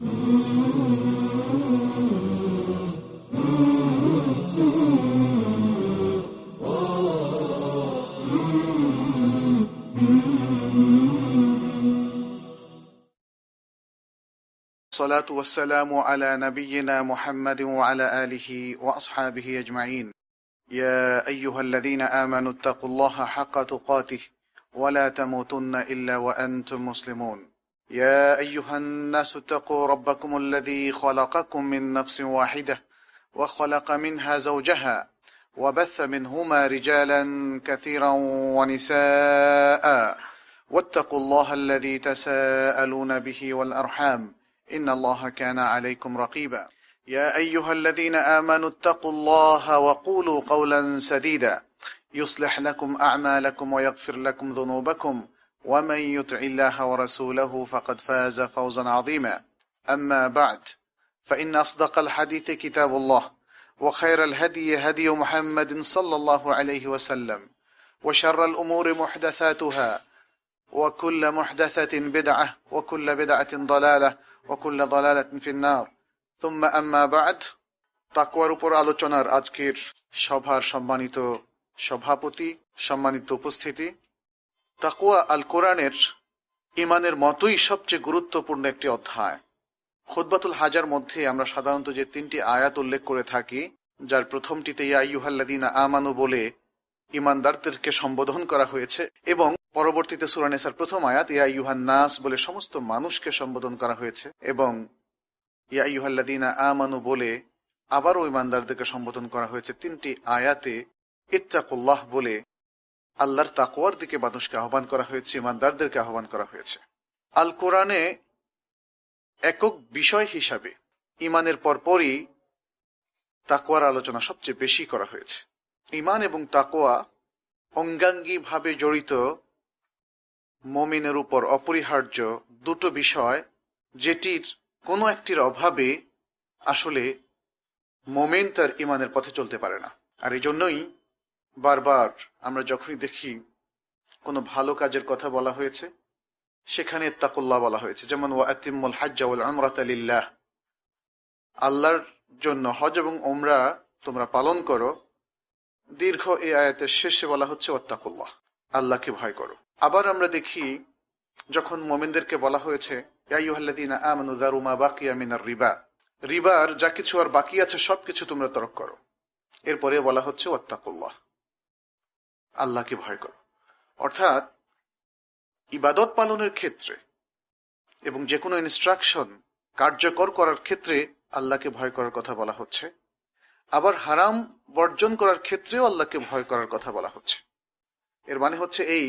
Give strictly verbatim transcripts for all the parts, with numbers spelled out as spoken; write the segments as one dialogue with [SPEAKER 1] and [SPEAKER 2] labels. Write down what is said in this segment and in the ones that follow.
[SPEAKER 1] الصلاة والسلام على نبينا محمد وعلى آله وأصحابه أجمعين. يا أيها الذين آمنوا اتقوا الله حق تقاته ولا تموتن إلا وأنتم مسلمون. يا أيها الناس اتقوا ربكم الذي خلقكم من نفس واحدة وخلق منها زوجها وبث منهما رجالا كثيرا ونساء واتقوا الله الذي تساءلون به والأرحام إن الله كان عليكم رقيبا. يا أيها الذين آمنوا اتقوا الله وقولوا قولا سديدا يصلح لكم أعمالكم ويغفر لكم ذنوبكم ومن يطع الله ورسوله فقد فاز فوزا عظيما. أما بعد، فإن أصدق الحديث كتاب الله وخير الهدي هدي محمد صلى الله عليه وسلم وشر الأمور محدثاتها وكل محدثة بدعة وكل بدعة ضلالة وكل ضلالة في النار ثم أما بعد। তাকওয়ার উপর আলোচনার আজকের সভার সম্মানিত সভাপতি, সম্মানিত উপস্থিতি, তাকওয়া আল কোরআনের ঈমানের মতোই সবচেয়ে গুরুত্বপূর্ণ একটি অধ্যায়। খুতবাতুল হাজার মধ্যে আমরা সাধারণত যে তিনটি আয়াত উল্লেখ করে থাকি, যার প্রথমটিতে ইয়া আইয়ুহাল্লাযীনা আমানু বলে ঈমানদারদেরকে সম্বোধন করা হয়েছে এবং পরবর্তীতে সূরা নিসার প্রথম আয়াত ইয়া আইয়ুহান নাস বলে সমস্ত মানুষকে সম্বোধন করা হয়েছে এবং ইয়া আইয়ুহাল্লাযীনা আমানু বলে আবারও ঈমানদারদেরকে সম্বোধন করা হয়েছে। তিনটি আয়াতে ইত্তাকুল্লাহ বলে আল্লাহর তাকওয়ার দিকে মানুষকে আহ্বান করা হয়েছে, ঈমানদারদেরকে আহ্বান করা হয়েছে। আল কোরআনে একক বিষয় হিসাবে ঈমানের পরপরই তাকওয়ার আলোচনা সবচেয়ে বেশি করা হয়েছে। ঈমান এবং তাকওয়া অঙ্গাঙ্গী ভাবে জড়িত মুমিনের উপর অপরিহার্য দুটো বিষয়, যেটির কোনো একটির অভাবে আসলে মুমিন তার ঈমানের পথে চলতে পারে না। আর এই জন্যই বারবার আমরা যখনই দেখি কোনো ভালো কাজের কথা বলা হয়েছে সেখানে তাকুল্লাহ বলা হয়েছে। যেমন ওয়া আতিম্মুল হাজ্জা ওয়াল উমরাতা লিল্লাহ, আল্লাহর জন্য হজ এবং উমরা তোমরা পালন করো। দীর্ঘ এই আয়াতের শেষে বলা হচ্ছে ওয়াত্তাকুল্লাহ, আল্লাহকে ভয় করো। আবার আমরা দেখি যখন মুমিনদেরকে বলা হয়েছে ইয়া আইয়ুহাল্লাযীনা আমানু যারু মা বাকিয়া মিনার রিবা, রিবার যা কিছু আর বাকি আছে সবকিছু তোমরা তরক করো। এরপরে বলা হচ্ছে ওয়াত্তাকুল্লাহ, আল্লাহকে ভয় করো। অর্থাৎ ইবাদত পালনের ক্ষেত্রে এবং যে কোনো ইনস্ট্রাকশন কার্যকর করার ক্ষেত্রে আল্লাহকে ভয় করার কথা বলা হচ্ছে, আবার হারাম বর্জন করার ক্ষেত্রেও আল্লাহকে ভয় করার কথা বলা হচ্ছে। এর মানে হচ্ছে এই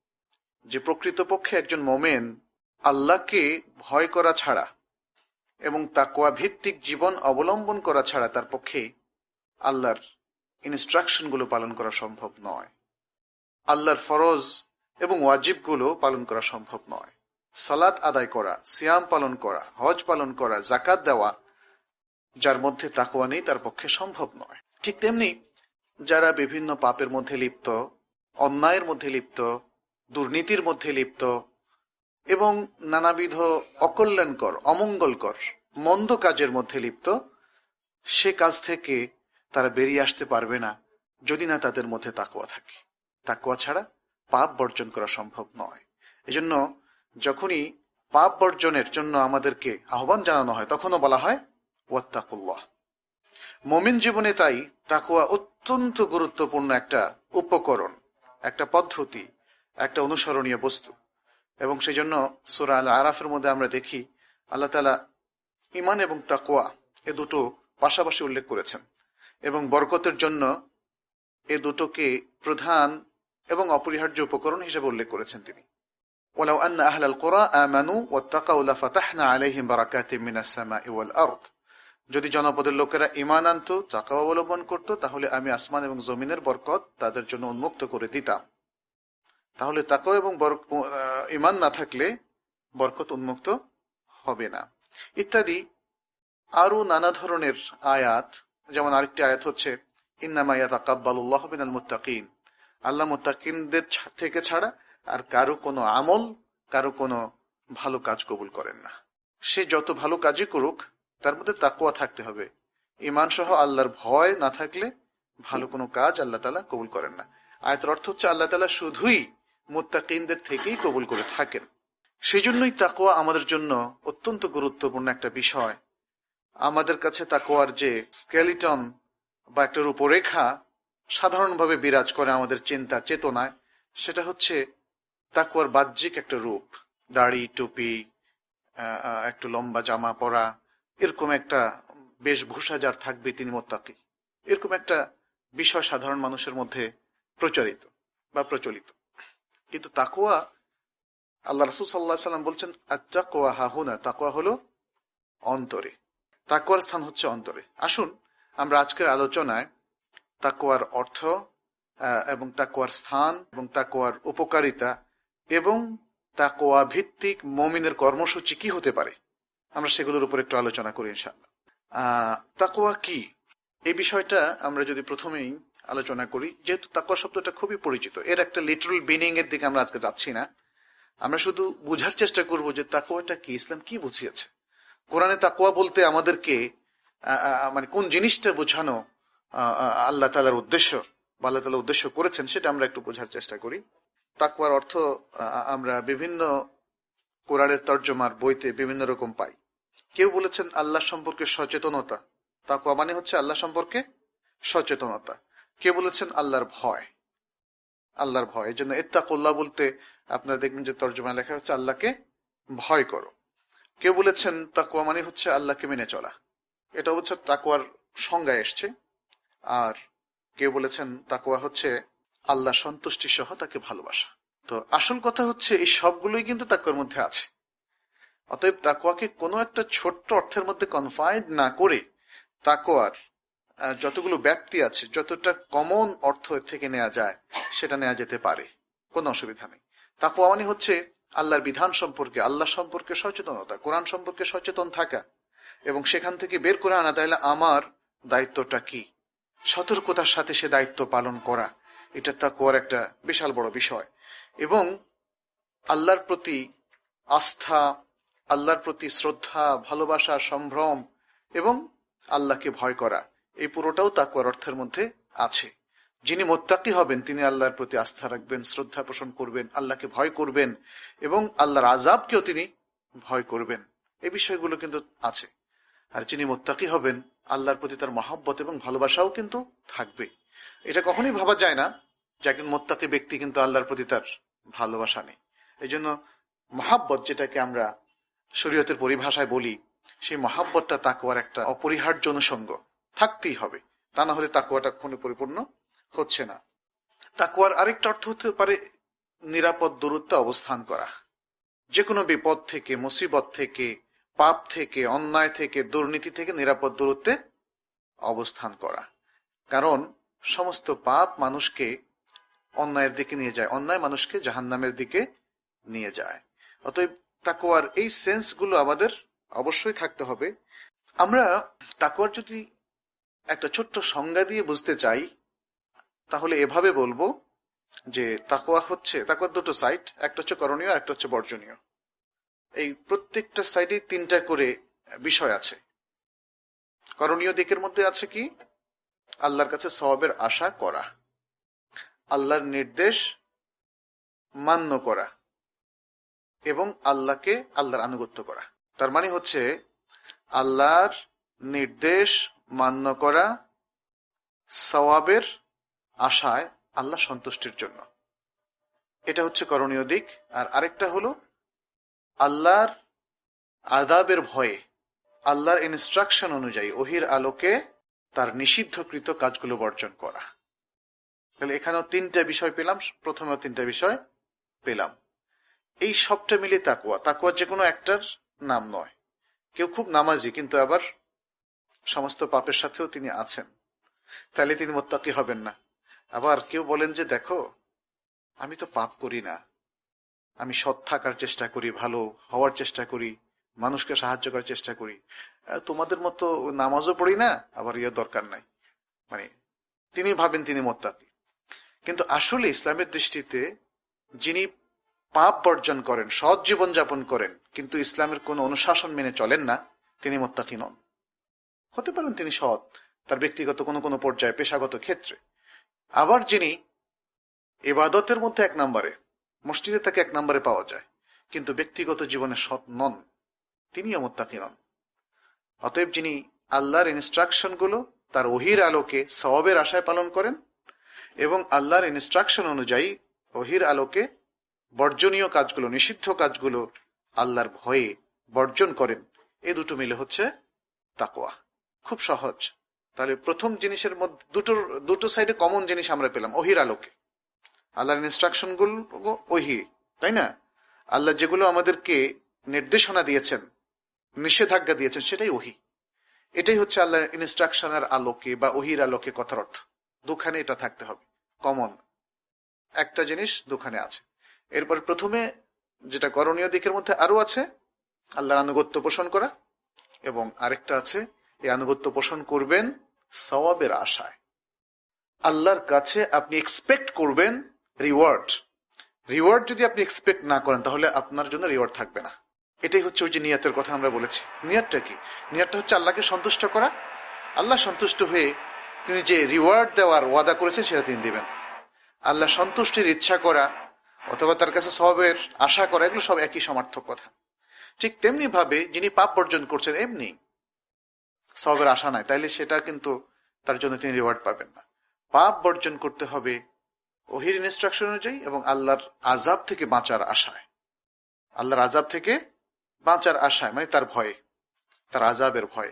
[SPEAKER 1] যে প্রকৃতপক্ষে একজন মুমিন আল্লাহকে ভয় করা ছাড়া এবং তাকওয়া ভিত্তিক জীবন অবলম্বন করা ছাড়া তার পক্ষে আল্লাহর ইনস্ট্রাকশনগুলো পালন করা সম্ভব নয়, আল্লাহর ফরজ এবং ওয়াজিবগুলো পালন করা সম্ভব নয়। সালাত আদায় করা, সিয়াম পালন করা, হজ পালন করা, যাকাত দেওয়া, যার মধ্যে তাকওয়া নেই তার পক্ষে সম্ভব নয়। ঠিক তেমনি যারা বিভিন্ন পাপের মধ্যে লিপ্ত, অন্যায়ের মধ্যে লিপ্ত, দুর্নীতির মধ্যে লিপ্ত এবং নানাবিধ অকল্যাণকর, অমঙ্গলকর, মন্দ কাজের মধ্যে লিপ্ত, সে কাজ থেকে তারা বেরিয়ে আসতে পারবে না যদি না তাদের মধ্যে তাকওয়া থাকে। তাকওয়া ছাড়া পাপ বর্জন করা সম্ভব নয়। এজন্য যখনই পাপ বর্জনের জন্য আমাদেরকে আহ্বান জানানো হয় তখনও বলা হয় ওয়াত্তাকুল্লাহ। মুমিন জীবনে তাই তাকওয়া অত্যন্ত গুরুত্বপূর্ণ একটা উপকরণ, একটা পদ্ধতি, একটা অনুসরণীয় বস্তু। এবং সেই জন্য সূরা আল আরাফের মধ্যে আমরা দেখি আল্লাহ তাআলা ঈমান এবং তাকওয়া এ দুটো পাশাপাশি উল্লেখ করেছেন এবং বরকতের জন্য এ দুটোকে প্রধান এবং অপরিহার্য উপকরণ হিসেবে উল্লেখ করেছেন তিনি। ওয়ালাউ আন্না আহলাল কুরা আমানু ওয়াত্তাকাউ লাফাতাহনা আলাইহিম বারাকাতিম মিনাস সামাই ওয়াল আরদ, যদি জনপদের লোকেরা ঈমান আনতো, তাকওয়া অবলম্বন করত, তাহলে আমি আসমান এবং জমিনের বরকত তাদের জন্য উন্মুক্ত করে দিতাম। তাহলে তাকওয়া এবং ঈমান না থাকলে বরকত উন্মুক্ত হবে না ইত্যাদি আরো নানা ধরনের আয়াত। যেমন আরেকটি আয়াত হচ্ছে ইন্নামা ইয়াতাকাব্বালুল্লাহু মিনাল মুত্তাকিন, আল্লাহ মুত্তাকিনদের থেকে ছাড়া আর কারো কোনো আমল, কারো কোনো ভালো কাজ কবুল করেন না। সে যত ভালো কাজই করুক তার মধ্যে তাকওয়া থাকতে হবে। ঈমান সহ আল্লাহর ভয় না থাকলে ভালো কোনো কাজ আল্লাহ তাআলা কবুল করেন না। আয়াতের অর্থ হচ্ছে আল্লাহ তাআলা শুধুই মুত্তাকিনদের থেকেই কবুল করে থাকেন। সেজন্যই তাকওয়া আমাদের জন্য অত্যন্ত গুরুত্বপূর্ণ একটা বিষয়। আমাদের কাছে তাকওয়ার যে স্কেলিটন বা একটা রূপরেখা সাধারণভাবে বিরাজ করে আমাদের চিন্তা চেতনায়, সেটা হচ্ছে তাকওয়ার বাহ্যিক একটা রূপ। দাড়ি, টুপি, একটু লম্বা জামা পরা, এরকম একটা বেশভূষা যার থাকবে তিনি মুত্তাকি, এরকম একটা বিষয় সাধারণ মানুষের মধ্যে প্রচারিত বা প্রচলিত। কিন্তু তাকওয়া, আল্লাহ রাসূল সাল্লাল্লাহু আলাইহি সাল্লাম বলছেন আত-তাকওয়া হাহুনা, তাকওয়া হলো অন্তরে, তাকওয়ার স্থান হচ্ছে অন্তরে। আসুন আমরা আজকের আলোচনায় তাকওয়ার অর্থ এবং তাকওয়ার স্থান এবং তাকওয়ার উপকারিতা এবং তাকওয়া ভিত্তিক মুমিনের কর্মসূচি কি হতে পারে, আমরা সেগুলোর উপর একটু আলোচনা করি ইনশাআল্লাহ। আহ তাকওয়া কি, এই বিষয়টা আমরা যদি প্রথমেই আলোচনা করি, যেহেতু তাকওয়া শব্দটা খুবই পরিচিত, এর একটা লিটারাল মিনিং এর দিকে আমরা আজকে যাচ্ছি না। আমরা শুধু বুঝার চেষ্টা করব যে তাকওয়াটা কি, ইসলাম কি বুঝিয়েছে। কোরআনে তাকওয়া বলতে আমাদেরকে মানে কোন জিনিসটা বোঝানো আল্লাহ তাআলার উদ্দেশ্য বা আল্লাহ তাআলা উদ্দেশ্য করেছেন, সেটা আমরা একটু বোঝার চেষ্টা করি। তাকওয়ার অর্থ আমরা বিভিন্ন কোরআনের তরজমার বইতে বিভিন্ন রকম পাই। কেউ বলেছেন আল্লাহ সম্পর্কে সচেতনতা, তাকওয়া মানে হচ্ছে আল্লাহ সম্পর্কে সচেতনতা। কেউ বলেছেন আল্লাহর ভয়, আল্লাহর ভয়। এই জন্য ইত্তাকুল্লাহ বলতে আপনারা দেখবেন যে তরজমায় লেখা হচ্ছে আল্লাহকে ভয় করো। কেউ বলেছেন তাকওয়া মানে হচ্ছে আল্লাহকে মেনে চলা, এটা হচ্ছে তাকওয়ার সংজ্ঞায় এসছে। আর কেউ বলেছেন তাকওয়া হচ্ছে আল্লাহ সন্তুষ্টি সহ তাকে ভালোবাসা। তো আসল কথা হচ্ছে এই সবগুলোই কিন্তু তাকওয়ার মধ্যে আছে। অতএব তাকওয়াকে কোনো একটা ছোট্ট অর্থের মধ্যে কনফাইন্ড না করে তাকওয়ার যতগুলো ব্যাপ্তি আছে, যতটা কমন অর্থ থেকে নেওয়া যায় সেটা নেওয়া যেতে পারে, কোনো অসুবিধা নেই। তাকওয়া মানে হচ্ছে আল্লাহর বিধান সম্পর্কে, আল্লাহ সম্পর্কে সচেতনতা, কোরআন সম্পর্কে সচেতন থাকা এবং সেখান থেকে বের করে আনা, তাহলে আমার দায়িত্বটা কি, সতর্কতার সাথে সে দায়িত্ব পালন করা, এটা তাকওয়ার একটা বিশাল বড় বিষয়। এবং আল্লাহর প্রতি আস্থা, আল্লাহর প্রতি শ্রদ্ধা, ভালোবাসা, সম্ভ্রম এবং আল্লাহকে ভয় করা, এই পুরোটাও তাকওয়ার অর্থের মধ্যে আছে। যিনি মুত্তাকি হবেন তিনি আল্লাহর প্রতি আস্থা রাখবেন, শ্রদ্ধা পোষণ করবেন, আল্লাহকে ভয় করবেন এবং আল্লাহর আযাবকেও তিনি ভয় করবেন, এই বিষয়গুলো কিন্তু আছে। আর যিনি মুত্তাকি হবেন আল্লাহর প্রতি তার মহব্বত এবং ভালোবাসাও কিন্তু থাকবে। এটা কখনোই ভাবা যায় না যে একজন মুত্তাকি ব্যক্তি কিন্তু আল্লাহর প্রতি তার ভালোবাসা নেই। এই জন্য মহব্বত, যেটাকে আমরা শরীয়তের পরিভাষায় বলি, সেই মহব্বতটা তাকওয়ার একটা অপরিহার্য অনুষঙ্গ, থাকতেই হবে, তা না হলে তাকওয়াটা কখনো পরিপূর্ণ হচ্ছে না। তাকওয়ার আরেকটা অর্থ হতে পারে নিরাপদ দূরত্বে অবস্থান করা, যে কোনো বিপদ থেকে, মুসিবত থেকে, পাপ থেকে, অন্যায় থেকে, দুর্নীতি থেকে নিরাপদ দূরত্বে অবস্থান করা। কারণ সমস্ত পাপ মানুষকে অন্যায়ের দিকে নিয়ে যায়, অন্যায় মানুষকে জাহান্নামের দিকে নিয়ে যায়। অতএব তাকওয়ার এই সেন্সগুলো আমাদের অবশ্যই থাকতে হবে। আমরা তাকওয়ার যদি একটা ছোট্ট সংজ্ঞা দিয়ে বুঝতে চাই তাহলে এভাবে বলবো যে তাকওয়া হচ্ছে, তাকওয়ার দুটো সাইড, একটা হচ্ছে করণীয় আর একটা হচ্ছে বর্জনীয়। এই প্রত্যেকটা সাইডে তিনটা করে বিষয় আছে। করণীয় দিকের মধ্যে আছে কি, আল্লাহর কাছে সওয়াবের আশা করা, আল্লাহর নির্দেশ মান্য করা এবং আল্লাহকে আল্লাহর আনুগত্য করা। তার মানে হচ্ছে আল্লাহর নির্দেশ মান্য করা সওয়াবের আশায় আল্লাহ সন্তুষ্টির জন্য, এটা হচ্ছে করণীয় দিক। আর আরেকটা হলো আল্লাহর আযাবের ভয়ে, আল্লাহর ইনস্ট্রাকশন অনুযায়ী ওহির আলোকে তার নিষিদ্ধকৃত কাজগুলো বর্জন করা। তাহলে এখানেও তিনটা বিষয় পেলাম, প্রথমেও তিনটা বিষয় পেলাম। এই সবটা মিলে তাকওয়া। তাকওয়া যে কোনো একটার নাম নয়। কেউ খুব নামাজি কিন্তু আবার সমস্ত পাপের সাথেও তিনি আছেন, তাহলে তিনি মুত্তাকি হবেন না। আবার কেউ বলেন যে দেখো আমি তো পাপ করি না, আমি সৎ থাকার চেষ্টা করি, ভালো হওয়ার চেষ্টা করি, মানুষকে সাহায্য করার চেষ্টা করি, তোমাদের মতো নামাজও পড়ি না, আবার ইয়ে দরকার নাই, মানে তিনি ভাবেন তিনি মুত্তাকি। কিন্তু আসলে ইসলামের দৃষ্টিতে যিনি পাপ বর্জন করেন, সৎ জীবন যাপন করেন, কিন্তু ইসলামের কোন অনুশাসন মেনে চলেন না, তিনি মুত্তাকি নন। হতে পারেন তিনি সৎ তার ব্যক্তিগত কোনো কোনো পর্যায়ে, পেশাগত ক্ষেত্রে, আবার যিনি ইবাদতের মধ্যে এক নম্বরে, মসজিদে তাকে এক নম্বরে পাওয়া যায়, কিন্তু ব্যক্তিগত জীবনে সৎ নন, তিনিও মুত্তাকি নন। অতএব যিনি আল্লাহর ইনস্ট্রাকশন গুলো তার ওহির আলোকে সওয়াবের আশায় পালন করেন এবং আল্লাহর ইনস্ট্রাকশন অনুযায়ী ওহির আলোকে বর্জনীয় কাজগুলো, নিষিদ্ধ কাজগুলো আল্লাহর ভয়ে বর্জন করেন, এ দুটো মিলে হচ্ছে তাকওয়া। খুব সহজ। তাহলে প্রথম জিনিসের মধ্যে দুটোর দুটো সাইডে কমন জিনিস আমরা পেলাম, ওহির আলোকে। আল্লাহর ইনস্ট্রাকশন গুলো ওহি, তাই না? আল্লাহ যেগুলো আমাদেরকে নির্দেশনা দিয়েছেন, নিষেধাজ্ঞা দিয়েছেন, সেটাই ওহি। এটাই হচ্ছে আল্লাহর ইনস্ট্রাকশনের আলোকে বা ওহির আলোকে কথার অর্থ। দুখানে এটা থাকতে হবে, কমন একটা জিনিস দুখানে আছে। এরপর প্রথমে যেটা করণীয় দিকের মধ্যে আরো আছে আল্লাহর আনুগত্য পোষণ করা, এবং আরেকটা আছে এই আনুগত্য পোষণ করবেন সওয়াবের আশায়। আল্লাহর কাছে আপনি এক্সপেক্ট করবেন রিওয়ার্ড। রিওয়ার্ড যদি আপনি এক্সপেক্ট না করেন তাহলে আপনার জন্য রিওয়ার্ড থাকবে না। এটাই হচ্ছে ওই যে নিয়তের কথা আমরা বলেছি। নিয়তটা কি? নিয়তটা হচ্ছে আল্লাহকে সন্তুষ্ট করা। আল্লাহ সন্তুষ্ট হয়ে তিনি যে রিওয়ার্ড দেওয়ার ওয়াদা করেছেন সেটা তিনি দিবেন। আল্লাহ সন্তুষ্টির ইচ্ছা করা অথবা তার কাছে সওয়াবের আশা করা, এগুলো সব একই সমার্থক কথা। ঠিক তেমনি ভাবে যিনি পাপ বর্জন করছেন, এমনি সওয়াবের আশা নাই, তাইলে সেটা কিন্তু তার জন্য তিনি রিওয়ার্ড পাবেন না। পাপ বর্জন করতে হবে ওহির ইনস্ট্রাকশন অনুযায়ী এবং আল্লাহর আযাব থেকে বাঁচার আশায়। আল্লাহর আযাব থেকে বাঁচার আশায় মানে তার ভয়ে, তার আযাবের ভয়ে।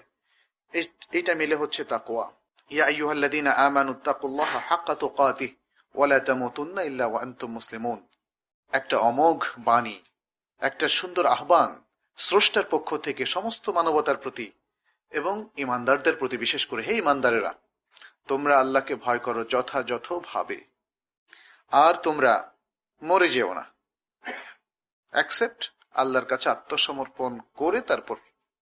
[SPEAKER 1] এইটা মিলে হচ্ছে তাকওয়া। ইয়া আইয়ুহাল্লাযীনা আমানুত্তাকুল্লাহা হাক্কা তুকাতিহি ওয়া লা তামুতুন্না ইল্লা ওয়া আনতুম মুসলিমুন। একটা অমোঘ বাণী, একটা সুন্দর আহ্বান স্রষ্টার পক্ষ থেকে সমস্ত মানবতার প্রতি এবং ইমানদারদের প্রতি বিশেষ করে, হে ইমানদারেরা, তোমরা আল্লাহকে ভয় করো যথাযথ ভাবে, আর তোমরা মরে যেও না, অ্যাকসেপ্ট আল্লাহর কাছে আত্মসমর্পণ করে তারপর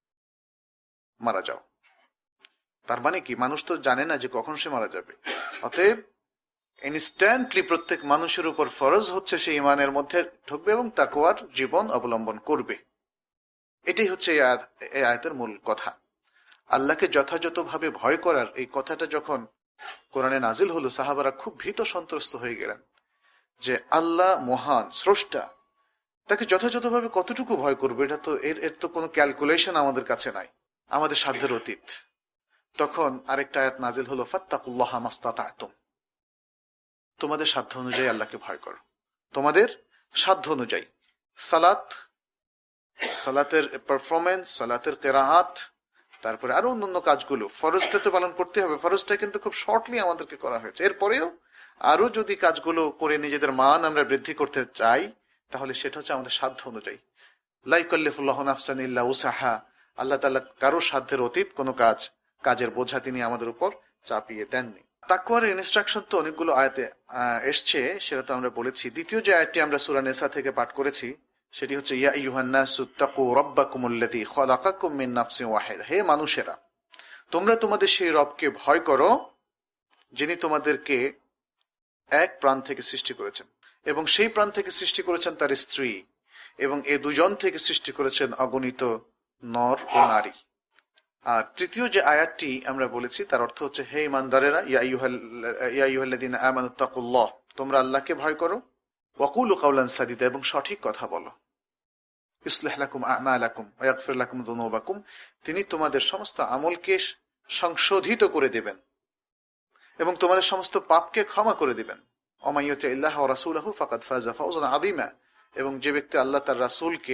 [SPEAKER 1] মারা যাও। তার মানে কি? মানুষ তো জানে না যে কখন সে মারা যাবে। অতএব ইনস্ট্যান্টলি প্রত্যেক মানুষের উপর ফরজ হচ্ছে সে ইমানের মধ্যে ঢুকবে এবং তাকওয়ার জীবন অবলম্বন করবে। এটাই হচ্ছে এই আয়াতের মূল কথা। আল্লাহকে যথাযথভাবে ভয় করার এই কথাটা যখন কোরআনে নাজিল হলো, সাহাবারা খুব ভীত সন্ত্রস্ত হয়ে গেলেন যে আল্লাহ মহান স্রষ্টা, তাকে যথাযথভাবে কতটুকু ভয় করবে, এটা তো এর এর তো কোনো ক্যালকুলেশন আমাদের কাছে নাই, আমাদের সাধ্যের অতীত। তখন আরেকটা আয়াত নাজিল হলো, ফাত্তাকুল্লাহা মাস্তাতা'তুম, তোমাদের সাধ্য অনুযায়ী আল্লাহকে ভয় করো, তোমাদের সাধ্য অনুযায়ী। সালাত, সালাতের পারফরমেন্স, সালাতের কিরাআত, তারপরে আরো অন্যান্য কাজগুলো, ফরজটা তো পালন করতে হবে, ফরজটা কিন্তু খুব শর্টলি আমাদেরকে করা হয়েছে। এরপরেও আরো যদি কাজগুলো করে নিজেদের মান আমরা বৃদ্ধি করতে চাই তাহলে সেটা হচ্ছে আমাদের সাধ্য অনুযায়ী। লা ইউকাল্লিফুল্লাহু নাফসান ইল্লা উসাহা, আল্লাহ তাআলা কারো সাধ্যের অতীত কোনো কাজ, কাজের বোঝা তিনি আমাদের উপর চাপিয়ে দেননি। তাকওয়ার ইনস্ট্রাকশন তো অনেকগুলো আয়াতে এসছে, সেটা তো আমরা বলেছি। দ্বিতীয় যে আয়াতটি আমরা সূরা নিসা থেকে পাঠ করেছি সেটি হচ্ছে, ইয়া আইয়ুহান নাসু তাকু রাব্বাকুমুল্লাযী খালাকাকুম মিন নাফসিন ওয়াহিদা, হে মানুষেরা, তোমরা তোমাদের সেই রবকে ভয় করো যিনি তোমাদেরকে এক প্রাণ থেকে সৃষ্টি করেছেন এবং সেই প্রাণ থেকে সৃষ্টি করেছেন তার স্ত্রী, এবং এ দুজন থেকে সৃষ্টি করেছেন অগণিত নর ও নারী। আর তৃতীয় যে আয়াতটি আমরা বলেছি তার অর্থ হচ্ছে, হে ইমানদারেরা, ইয়া আইয়ুহাল্লাযীনা আমানুত্তাকুল্লাহ, তোমরা আল্লাহকে ভয় করো, ওয়াকুলু কাওলান সাদীদা, এবং সঠিক কথা বলো, ইউসলিহ লাকুম আমালাকুম ওয়া ইয়াগফির লাকুম যুনুবাকুম, তিনি তোমাদের সমস্ত আমলকে সংশোধিত করে দেবেন এবং তোমাদের সমস্ত পাপকে ক্ষমা করে দিবেন। ওয়া মান ইউতিইল্লাহ ওয়া রাসূলাহু ফাকাদ ফাযা ফাওজান আযীমা, এবং যে ব্যক্তি আল্লাহ তার রাসূলকে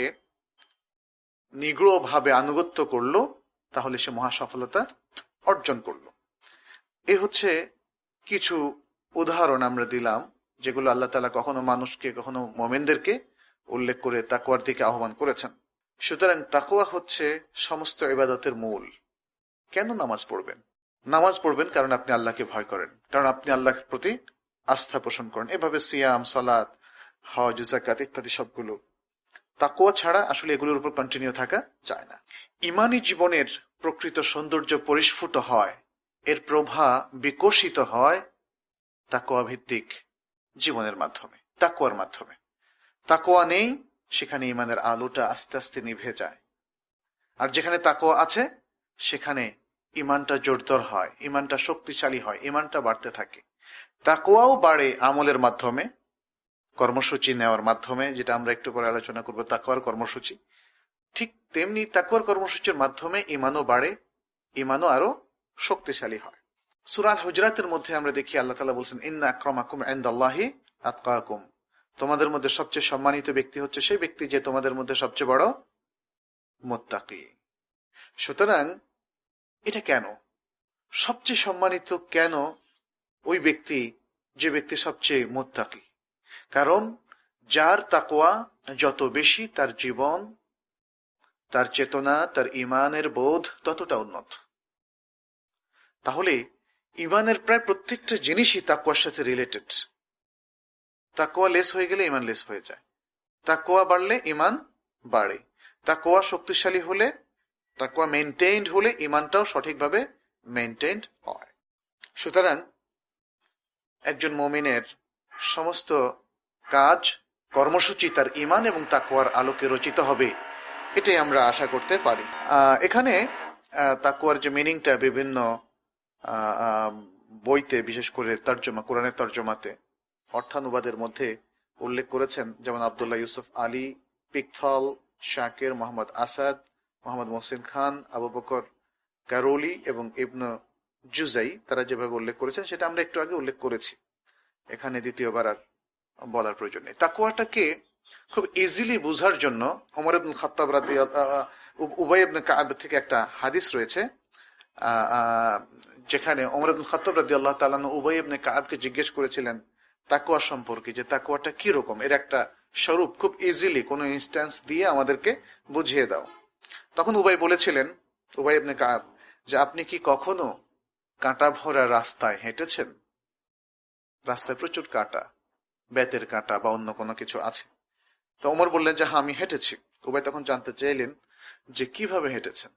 [SPEAKER 1] নিগূঢ়ভাবে আনুগত্য করলো তাহলে সে মহা সফলতা অর্জন করলো। এ হচ্ছে কিছু উদাহরণ আমরা দিলাম যেগুলো আল্লাহ তাআলা কখনো মানুষকে কখনো মুমিনদেরকে উল্লেখ করে তাকওয়ার দিকে আহ্বান করেছেন। সুতরাং তাকওয়া হচ্ছে সমস্ত ইবাদতের মূল। কেন নামাজ পড়বেন? নামাজ পড়বেন কারণ আপনি আল্লাহকে ভয় করেন, কারণ আপনি আল্লাহর প্রতি আস্থা পোষণ করেন। এভাবে সিয়াম, সালাত, হজ, যাকাত ইত্যাদি সবগুলো। তাকওয়া ছাড়া আসলে এগুলোর উপর কন্টিনিউ থাকা যায় না। ঈমানী জীবনের প্রকৃত সৌন্দর্য পরিস্ফুট হয়, এর প্রভা বিকশিত হয় তাকওয়া ভিত্তিক জীবনের মাধ্যমে, তাকওয়ার মাধ্যমে। তাকওয়া নেই সেখানে ইমানের আলোটা আস্তে আস্তে নিভে যায়। আর যেখানে তাকওয়া আছে সেখানে ইমানটা জোরদার হয়, ইমানটা শক্তিশালী হয়, ইমানটা বাড়তে থাকে। তাকওয়াও বাড়ে আমলের মাধ্যমে, কর্মসূচি নেওয়ার মাধ্যমে, যেটা আমরা একটু পরে আলোচনা করবো তাকওয়ার কর্মসূচি। ঠিক তেমনি তাকওয়ার কর্মসূচির মাধ্যমে ইমানও বাড়ে, ইমানও আরো শক্তিশালী হয়। সূরা হুজরাতের মধ্যে আমরা দেখি আল্লাহ তাআলা বলছেন, ইন্না আকরামাকুম ইনদাল্লাহি আতকাকুম, তোমাদের মধ্যে সবচেয়ে সম্মানিত ব্যক্তি হচ্ছে সেই ব্যক্তি যে তোমাদের মধ্যে সবচেয়ে বড় মুত্তাকি। সুতরাং এটা কেন সবচেয়ে সম্মানিত? কেন ওই ব্যক্তি যে ব্যক্তি সবচেয়ে মুত্তাকি? কারণ যার তাকওয়া যত বেশি, তার জীবন, তার চেতনা, তার ইমানের বোধ ততটা উন্নত। তাহলে ইমানের প্রায় প্রত্যেকটা জিনিসই তাকওয়ার সাথে রিলেটেড। তাকওয়া লেস হয়ে গেলে ইমান লেস হয়ে যায়, তাকওয়া বাড়লে ইমান বাড়ে, তাকওয়া শক্তিশালী হলে, তাকওয়া মেইনটেইনড হলে ইমানটাও সঠিকভাবে মেইনটেইনড হয়। সুতরাং একজন মুমিনের সমস্ত কাজ, কর্মসূচি তার ইমান এবং তাকওয়ার আলোকে রচিত হবে, এটাই আমরা আশা করতে পারি। এখানে তাকওয়ার যে মিনিংটা বিভিন্ন বইতে, বিশেষ করে তর্জমা, কোরআনের তর্জমাতে, অর্থানুবাদের মধ্যে উল্লেখ করেছেন, যেমন আব্দুল্লাহ ইউসুফ আলী, পিকথল, শাকির, মোহাম্মদ আসাদ, মোহাম্মদ মোহসিন খান, আবু বকর কারোলি এবং ইবনে জুজাই, তারা যেভাবে উল্লেখ করেছেন সেটা আমরা একটু আগে উল্লেখ করেছি, এখানে দ্বিতীয়বার আর বলার প্রয়োজন নেই। তাকওয়াটাকে খুব ইজিলি বোঝার জন্য ওমর ইবনে খাত্তাব রাদিয়াল্লাহু, উবাই ইবনে কাব থেকে একটা হাদিস রয়েছে, যেখানে ওমর ইবনে খাত্তাব রাদিয়াল্লাহু তাআলা উবাই ইবনে কাবকে জিজ্ঞেস করেছিলেন তাকওয়া সম্পর্কে, যে তাকওয়াটা কি রকম, এর একটা স্বরূপ খুব ইজিলি কোন ইনস্ট্যান্স দিয়ে আমাদেরকে বুঝিয়ে দাও। তখন উবাই বলেছিলেন, উবাই ইবনে কাব, যে আপনি কি কখনো কাঁটা ভরা রাস্তায় হেঁটেছেন? রাস্তায় প্রচুর কাঁটা, বেতের কাঁটা বা অন্য কোনো কিছু আছে। তো ওমর বললেন যে হ্যাঁ, আমি হেঁটেছি। উবাই তখন জানতে চাইলেন যে কিভাবে হেঁটেছেন,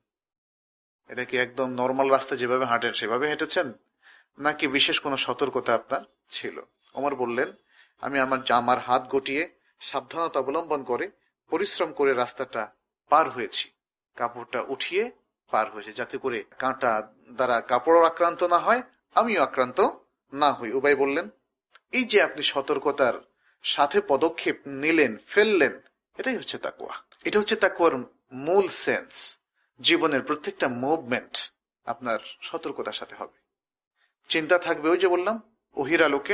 [SPEAKER 1] এটা কি একদম নর্মাল রাস্তা যেভাবে হাঁটেন সেভাবে হেঁটেছেন, নাকি বিশেষ কোনো সতর্কতা আপনার ছিল? ওমর বললেন, আমি আমার জামার হাত গটিয়ে সাবধানতা অবলম্বন করে পরিশ্রম করে রাস্তাটা পার হয়েছি, কাপড়টা উঠিয়ে পার হয়েছে, যাতে করে কাঁটা দ্বারা কাপড়ও আক্রান্ত না হয়, আমিও আক্রান্ত না হই। উবাই বললেন, এই যে আপনি সতর্কতার সাথে পদক্ষেপ নিলেন, ফেললেন, এটাই হচ্ছে তাকওয়া। এটা হচ্ছে তাকওয়ার মূল সেন্স। জীবনের প্রত্যেকটা মুভমেন্ট আপনার সতর্কতার সাথে হবে। চিন্তা থাকবে ওই যে বললাম ওহির আলোকে,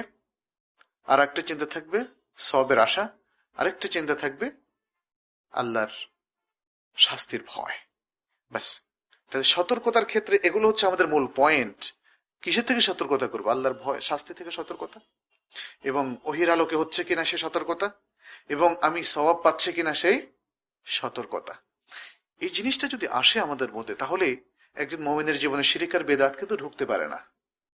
[SPEAKER 1] আর একটা চিন্তা থাকবে সওয়াবের আশা, আরেকটা চিন্তা থাকবে আল্লাহর শাস্তির ভয়। ব্যাস, তাহলে সতর্কতার ক্ষেত্রে এগুলো হচ্ছে আমাদের মূল পয়েন্ট। কিসের থেকে সতর্কতা করবো? আল্লাহর ভয়, শাস্তি থেকে সতর্কতা, এবং ওহির আলোকে হচ্ছে কিনা সেই সতর্কতা, এবং আমি সওয়াব পাচ্ছে কিনা সেই সতর্কতা। এই জিনিসটা যদি আসে আমাদের মধ্যে, তাহলে একজন মুমিনের জীবনে শিরক আর বেদাত কিন্তু ঢুকতে পারে না,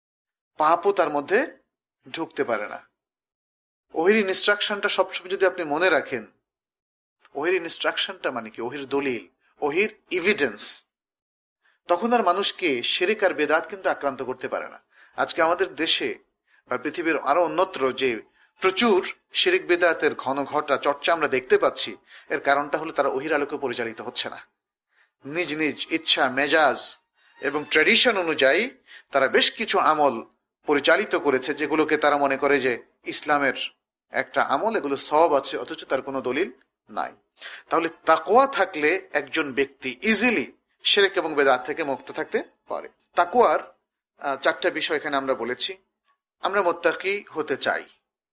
[SPEAKER 1] পাপও তার মধ্যে ঢুকতে পারে না। ওহির ইনস্ট্রাকশনটা সবসময় যদি আপনি মনে রাখেন, ওহির ইনস্ট্রাকশনটা মানে কি? ওহির দলিল, ওহির এভিডেন্স, তখন আর মানুষকে শিরক আর বেদাত কিন্তু আক্রান্ত করতে পারে না। আজকে আমাদের দেশে বা পৃথিবীর আরো অন্যত্র যে প্রচুর শিরক বেদাতের ঘন ঘটা চর্চা আমরা দেখতে পাচ্ছি, এর কারণটা হলো তারা ওহির আলোকে পরিচালিত হচ্ছে না। নিজ নিজ ইচ্ছা, মেজাজ এবং ট্র্যাডিশন অনুযায়ী তারা বেশ কিছু আমল পরিচালিত করেছে, যেগুলোকে তারা মনে করে যে ইসলামের একটা আমল, এগুলো সওয়াব আছে, অথচ তার কোনো দলিল নাই। তাহলে তাকওয়া থাকলে একজন ব্যক্তি ইজিলি শিরক এবং বেদাত থেকে মুক্ত থাকতে পারে। তাকওয়ার চারটা বিষয় এখানে আমরা বলেছি। আমরা মুত্তাকি হতে চাই,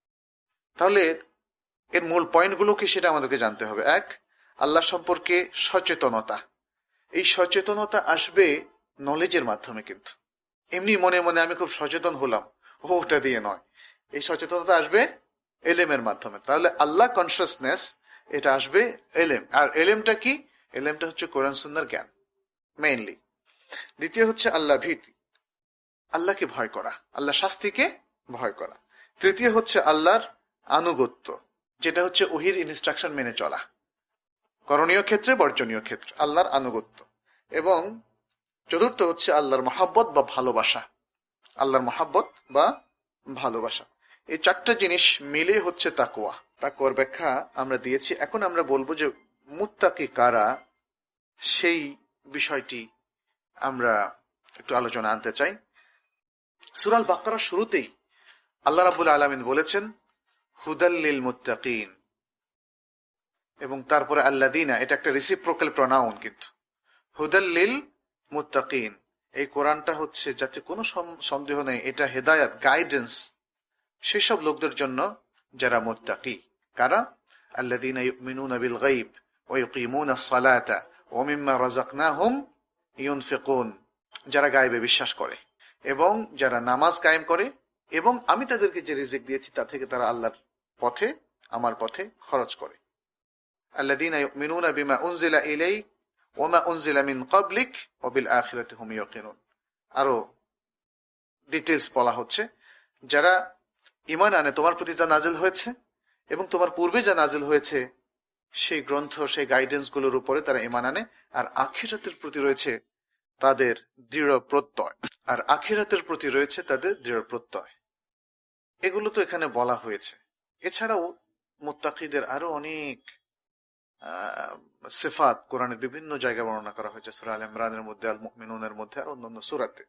[SPEAKER 1] তাহলে এর মূল পয়েন্টগুলো কি সেটা আমাদেরকে জানতে হবে। এক, আল্লাহ সম্পর্কে সচেতনতা। এই সচেতনতা আসবে নলেজের মাধ্যমে, কিন্তু এমনি মনে মনে আমি খুব সচেতন হলাম, ওটা দিয়ে নয়। এই সচেতনতা আসবে এলেমের মাধ্যমে। তাহলে আল্লাহ কনসিয়াসনেস, এটা আসবে এলেম। আর এলেমটা কি? এলেমটা হচ্ছে কোরআন সুন্নাহর জ্ঞান মেইনলি। দ্বিতীয় হচ্ছে আল্লাহ ভীতি, আল্লাহকে ভয় করা, আল্লাহ শাস্তিকে ভয় করা। তৃতীয় হচ্ছে আল্লাহর আনুগত্য, যেটা হচ্ছে ওহির ইনস্ট্রাকশন মেনে চলা, করণীয় ক্ষেত্রে বর্জনীয় ক্ষেত্রে আল্লাহর আনুগত্য। এবং চতুর্থ হচ্ছে আল্লাহর মহাব্বত বা ভালোবাসা, আল্লাহর মহাব্বত বা ভালোবাসা। এই চারটা জিনিস মিলে হচ্ছে তাকওয়া। তাকওয়ার ব্যাখ্যা আমরা দিয়েছি। এখন আমরা বলবো যে মুত্তাকি কারা, সেই বিষয়টি আমরা একটু আলোচনা আনতে চাই। সূরা আল বাকারার শুরুতেই আল্লাহ রাব্বুল আলামিন বলেছেন হুদাল লিল মুত্তাকিন, এবং তারপরে আল্লাযীনা, এটা একটা রেসিপ্রোকাল প্রোনাউন, কিন্তু হুদাল লিল মুত্তাকিন, এই কোরআনটা হচ্ছে, যাতে কোনো সন্দেহ নেই, এটা হেদায়াত, গাইডেন্স সেসব লোকদের জন্য যারা মুত্তাকি। কারা? আল্লাযীনা ইউমিনুনা বিল গায়ব ওয়া ইউকিমুনাস সালাতা ওয়া মিম্মা রাযাকনাহুম ইউনফিকুন, যারা গায়বে বিশ্বাস করে এবং যারা নামাজ কায়েম করে, এবং আমি তাদেরকে যে রিজিক দিয়েছি তা থেকে তারা আল্লাহর পথে, আমার পথে খরচ করে। আল্লাযীনা ইউমিনুনা বিমা উনজিলা ইলাইক ওয়া মা উনজিলা মিন ক্বাবলিক ওয়া বিল আখিরাতি হুম ইউকিনুন। আরো ডিটেইলস বলা হচ্ছে, যারা ঈমান আনে তোমার প্রতি যা নাজিল হয়েছে এবং তোমার পূর্বে যা নাজিল হয়েছে সেই গ্রন্থ, সেই গাইডেন্স গুলোর উপরে তারা ঈমান আনে, আর আখিরাতের প্রতি রয়েছে তাদের দৃঢ় প্রত্যয়, আর আখিরাতের প্রতি রয়েছে তাদের দৃঢ় প্রত্যয়। এগুলো তো এখানে বলা হয়েছে। এছাড়াও মুত্তাকিদের আরো অনেক সিফাত কোরআনের বিভিন্ন জায়গায় বর্ণনা করা হয়েছে, সূরা আল ইমরানের মধ্যে, আল মুমিনুনের মধ্যে, আর অন্যান্য সূরাতে।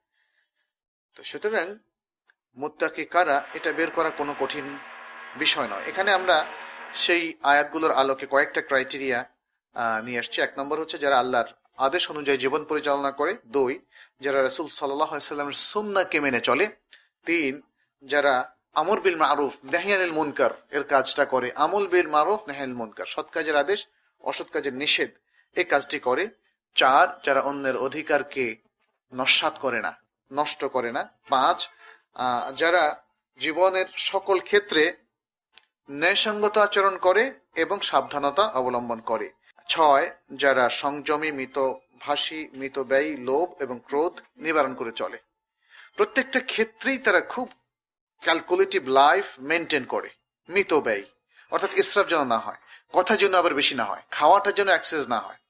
[SPEAKER 1] তো সুতরাং মুত্তাকি কারা, এটা বের করা কোনো কঠিন বিষয় নয়। এখানে আমরা সেই আয়াতগুলোর আলোকে কয়েকটা ক্রাইটেরিয়া নিয়ে আসছি। এক নম্বর হচ্ছে যারা আল্লাহর আদেশ অনুযায়ী জীবন পরিচালনা করে। দুই, যারা রাসূল সাল্লাল্লাহু আলাইহি ওয়াসাল্লামের সুন্নাহকে মেনে চলে। তিন, যারা আমর বিল মারুফ নাহি আনিল মুনকার এর কাজটা করে। আমল বিল মারুফ নাহি আনিল মুনকার, সৎ কাজের আদেশ, অসৎ কাজের নিষেধ, এই কাজটি করে। চার, যারা অন্যের অধিকারকে নস্যাৎ করে না, নষ্ট করে না। পাঁচ, যারা জীবনের সকল ক্ষেত্রে ন্যায়সঙ্গত আচরণ করে এবং সাবধানতা অবলম্বন করে। ছয়, যারা সংযমী, মিতভাষী, মিতব্যয়ী, লোভ এবং ক্রোধ নিবারণ করে চলে। প্রত্যেকটা ক্ষেত্রেই তারা খুব ক্যালকুলেটিভ লাইফ মেনটেন করে। মিতব্যয়ী অর্থাৎ ইসরাফ যেন না হয়, কথা যেন আবার বেশি না হয়, খাওয়াটা যেন এক্সেস না হয়।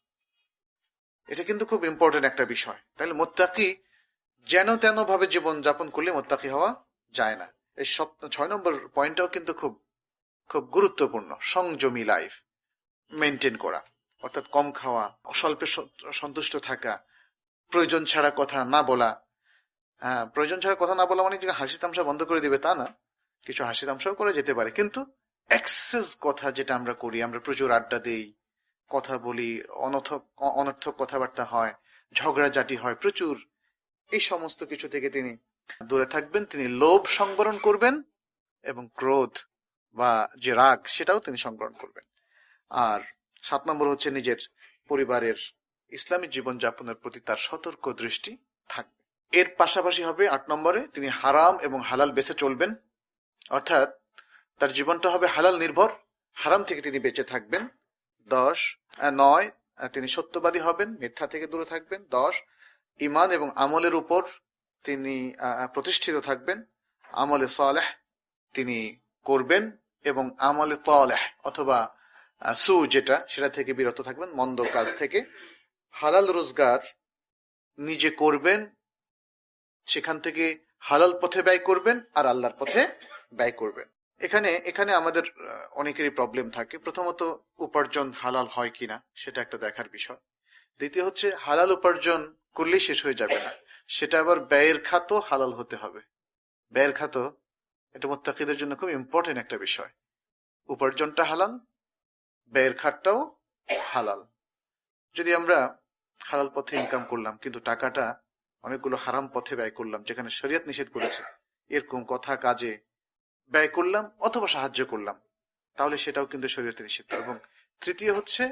[SPEAKER 1] এটা কিন্তু খুব ইম্পর্টেন্ট একটা বিষয়। তাহলে মুত্তাকি যেন তেন ভাবে জীবন যাপন করলে মুত্তাকি হওয়া যায় না। এই সব ছয় নম্বর পয়েন্টটাও কিন্তু খুব খুব গুরুত্বপূর্ণ। সংযমী লাইফ মেনটেন করা, অর্থাৎ কম খাওয়া, অস্বল্পে সন্তুষ্ট থাকা, প্রয়োজন ছাড়া কথা না বলা। হ্যাঁ, প্রয়োজন ছাড়া কথা না বলা মানে যে হাসি তামসা বন্ধ করে দিবে তা না, কিছু হাসি তামসাও করে যেতে পারে, কিন্তু এক্সেস কথা যেটা আমরা করি, আমরা প্রচুর আড্ডা দেই, কথা বলি, অনর্থক অনর্থক কথাবার্তা হয়, ঝগড়াঝাটি হয় প্রচুর, এই সমস্ত কিছু থেকে তিনি দূরে থাকবেন। তিনি লোভ সংবরণ করবেন এবং ক্রোধ বা যে রাগ সেটাও তিনি সংবরণ করবেন। আর সাত নম্বর হচ্ছে নিজের পরিবারের ইসলামী জীবনযাপনের প্রতি তার সতর্ক দৃষ্টি থাকবে। এর পাশাপাশি হবে আট নম্বরে, তিনি হারাম এবং হালাল বেঁচে চলবেন, অর্থাৎ তার জীবনটা হবে হালাল নির্ভর, হারাম থেকে তিনি বেঁচে থাকবেন। দশ নয়, তিনি সত্যবাদী হবেন, মিথ্যা থেকে দূরে থাকবেন। দশ, ঈমান এবং আমলের উপর তিনি প্রতিষ্ঠিত থাকবেন, আমলে সালেহ তিনি করবেন এবং আমলে তালেহ অথবা সু যেটা সেটা থেকে বিরত থাকবেন, মন্দ কাজ থেকে। হালাল রোজগার নিজে করবেন, সেখান থেকে হালাল পথে ব্যয় করবেন আর আল্লাহর পথে ব্যয় করবেন। এখানে এখানে আমাদের অনেকেরই প্রবলেম থাকে। প্রথমত, উপার্জন হালাল হয় কিনা সেটা একটা দেখার বিষয়। দ্বিতীয় হচ্ছে, হালাল উপার্জন করলেই শেষ হয়ে যাবে না, সেটা আবার ব্যয়ের খাতও হালাল হতে হবে। ব্যয়ের খাত এটা মুত্তাকিদের জন্য খুব ইম্পর্টেন্ট একটা বিষয়। উপার্জনটা হালাল, ব্যয়ের খাতটাও হালাল। যদি আমরা হালাল পথে ইনকাম করলাম কিন্তু টাকাটা অনেকগুলো হারাম পথে ব্যয় করলাম, যেখানে শরীয়ত নিষেধ করেছে এরকম কথা কাজে ব্যয় করলাম অথবা সাহায্য করলাম, তাহলে সেটাও কিন্তু শরীয়তে নিষিদ্ধ। এবং তৃতীয় হচ্ছে,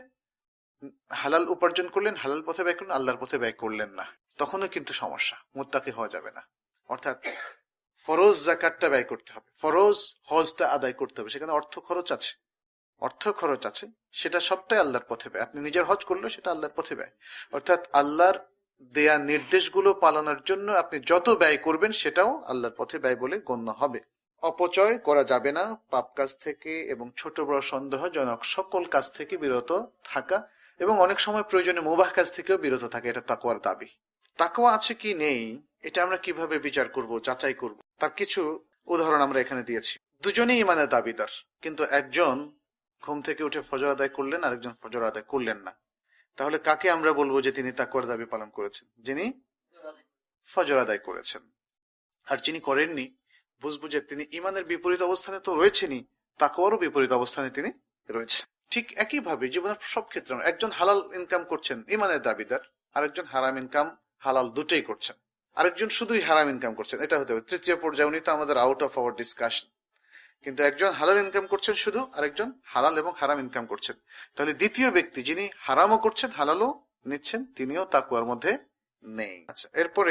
[SPEAKER 1] হালাল উপার্জন করলেন, হালাল পথে ব্যয় করলেন, আল্লাহর পথে ব্যয় করলেন না, তখনও কিন্তু সমস্যা, মুত্তাকি হওয়া যাবে না। অর্থাৎ ফরজ যাকাতটা ব্যয় করতে হবে, ফরজ হজটা আদায় করতে হবে, সেখানে অর্থ খরচ আছে, অর্থ খরচ আছে, সেটা সবটাই আল্লাহর পথে ব্যয়। আপনি নিজের হজ করলেও সেটা আল্লাহর পথে ব্যয়। অর্থাৎ আল্লাহর দেয়া নির্দেশগুলো পালনের জন্য আপনি যত ব্যয় করবেন সেটাও আল্লাহর পথে ব্যয় বলে গণ্য হবে। অপচয় করা যাবে না, পাপ কাজ থেকে এবং ছোট বড় সন্দেহজনক সকল কাজ থেকে বিরত থাকা, এবং অনেক সময় প্রয়োজনে মুবাহ কাজ থেকেও বিরত থাকা, এটা তাকওয়ার দাবি। তাকওয়া আছে কি নেই এটা আমরা কিভাবে বিচার করব, যাচাই করব, তার কিছু উদাহরণ আমরা এখানে দিয়েছি। দুজনেই ইমানের দাবিদার, কিন্তু একজন ঘুম থেকে উঠে ফজর আদায় করলেন, আরেকজন ফজর আদায় করলেন না, তাহলে কাকে আমরা বলবো যে তিনি তাকওয়ার দাবি পালন করেছেন? যিনি ফজর আদায় করেছেন। আর যিনি করেননি, বুঝবো যে তিনি ইমানের বিপরীত অবস্থানে তো রয়েছেনই, তাকওয়ারও বিপরীত অবস্থানে তিনি রয়েছেন। ঠিক একইভাবে জীবনের সব ক্ষেত্রে একজন হালাল ইনকাম করছেন, ইমানের দাবিদার, আরেকজন হারাম ইনকাম, হালাল দুটোই করছেন, আরেকজন শুধুই হারাম ইনকাম করছেন, এটা হতে হবে তৃতীয় পর্যায়ে, উনি তো আমাদের আউট অফ আওয়ার ডিসকাশন। কিন্তু একজন হালাল ইনকাম করছেন শুধু, আরেকজন হালাল এবং হারাম ইনকাম করছেন। তাহলে দ্বিতীয় ব্যক্তি যিনি হারামও করছেন হালালও নিচ্ছেন, তিনিও তাকওয়ার মধ্যে নেই। আচ্ছা, এরপরে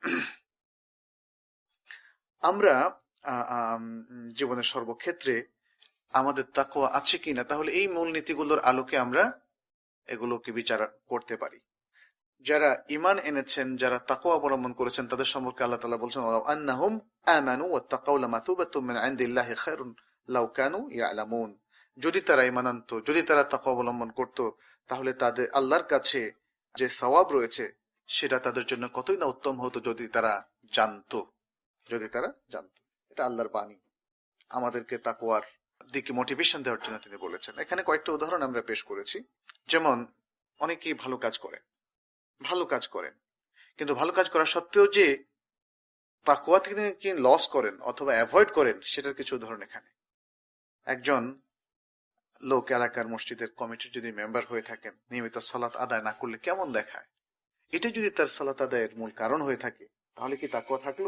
[SPEAKER 1] আমরা জীবনের সর্বক্ষেত্রে আমাদের তাকওয়া আছে কিনা, তাহলে এই মূলনীতিগুলোর আলোকে আমরা এগুলোকে বিচার করতে পারি। যারা ঈমান এনেছেন, যারা তাকওয়া অবলম্বন করেছেন, তাদের সম্পর্কে আল্লাহ তাআলা বলছেন আন্নাহুম আমানু ওয়াত্তাকাউ লামাতুবাতুম মিন ইনদিল্লাহি খায়রুন লাউ কানু ইয়ালামুন। যদি তারা ঈমান আনতো, যদি তারা তাকওয়া অবলম্বন করত, তাহলে তাদের আল্লাহর কাছে যে সওয়াব রয়েছে সেটা তাদের জন্য কতই না উত্তম হতো যদি তারা জানতো, যদি তারা জানতো। এটা আল্লাহর বাণী, আমাদেরকে তাকওয়ার দিকে মোটিভেশন দেওয়ার জন্য তিনি বলেছেন। এখানে কয়েকটা উদাহরণ আমরা পেশ করেছি। যেমন অনেকেই ভালো কাজ করেন, ভালো কাজ করেন কিন্তু ভালো কাজ করা সত্ত্বেও যে তাকওয়া থেকে কি লস করেন অথবা অ্যাভয়েড করেন, সেটার কিছু উদাহরণ এখানে। একজন লোক এলাকার মসজিদের কমিটির যদি মেম্বার হয়ে থাকেন, নিয়মিত সালাত আদায় না করলে কেমন দেখায়, এটা যদি তার সালাত আদায়ের মূল কারণ হয়ে থাকে, তাহলে কি তাকওয়া থাকলো?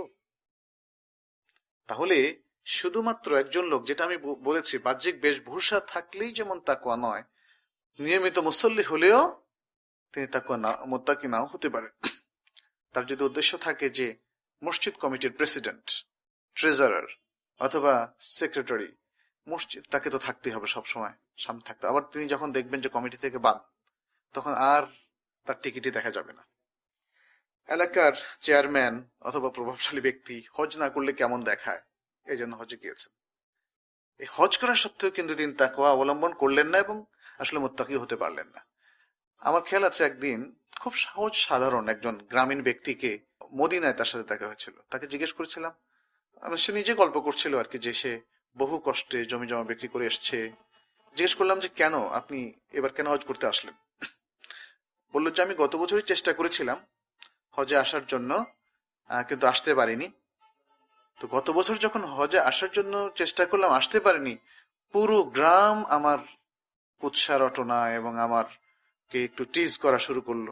[SPEAKER 1] তাহলে শুধুমাত্র একজন লোক, যেটা আমি বলেছি, বাহ্যিক বেশভূষা থাকলেই যেমন তাকওয়া নয়, নিয়মিত মুসল্লি হলেও তিনি তাকওয়া না মুত্তাকি নাও হতে পারে। তার যদি উদ্দেশ্য থাকে যে মসজিদ কমিটির প্রেসিডেন্ট, ট্রেজারার অথবা সেক্রেটারি, মসজিদ তাকে তো থাকতেই হবে, সবসময় সামনে থাকতে। আবার তিনি যখন দেখবেন যে কমিটি থেকে বাদ, তখন আর তার টিকিটই দেখা যাবে না। এলাকার চেয়ারম্যান অথবা প্রভাবশালী ব্যক্তি হজ না করলে কেমন দেখায়, এই জন্য হজে গিয়েছেন। এই হজ করা সত্ত্বেও কিন্তু তিনি তাকওয়া অবলম্বন করলেন না এবং আসলে মুত্তাকি হতে পারলেন না। আমার খেয়াল আছে, একদিন খুব সহজ সাধারণ একজন গ্রামীণ ব্যক্তিকে মদিনায় তার সাথে দেখা হয়েছিল। তাকে জিজ্ঞেস করেছিলাম, সে নিজে গল্প করছিল আর কি, যে সে বহু কষ্টে জমি জমা বিক্রি করে এসছে। জিজ্ঞেস করলাম যে কেন আপনি এবার কেন হজ করতে আসলেন? বললো যে আমি গত বছরই চেষ্টা করেছিলাম হজে আসার জন্য, কিন্তু আসতে পারিনি। তো গত বছর যখন হজে আসার জন্য চেষ্টা করলাম, আসতে পারিনি, পুরো গ্রাম আমার কুৎসা রটনা এবং আমার কে একটু টিজ করা শুরু করলো।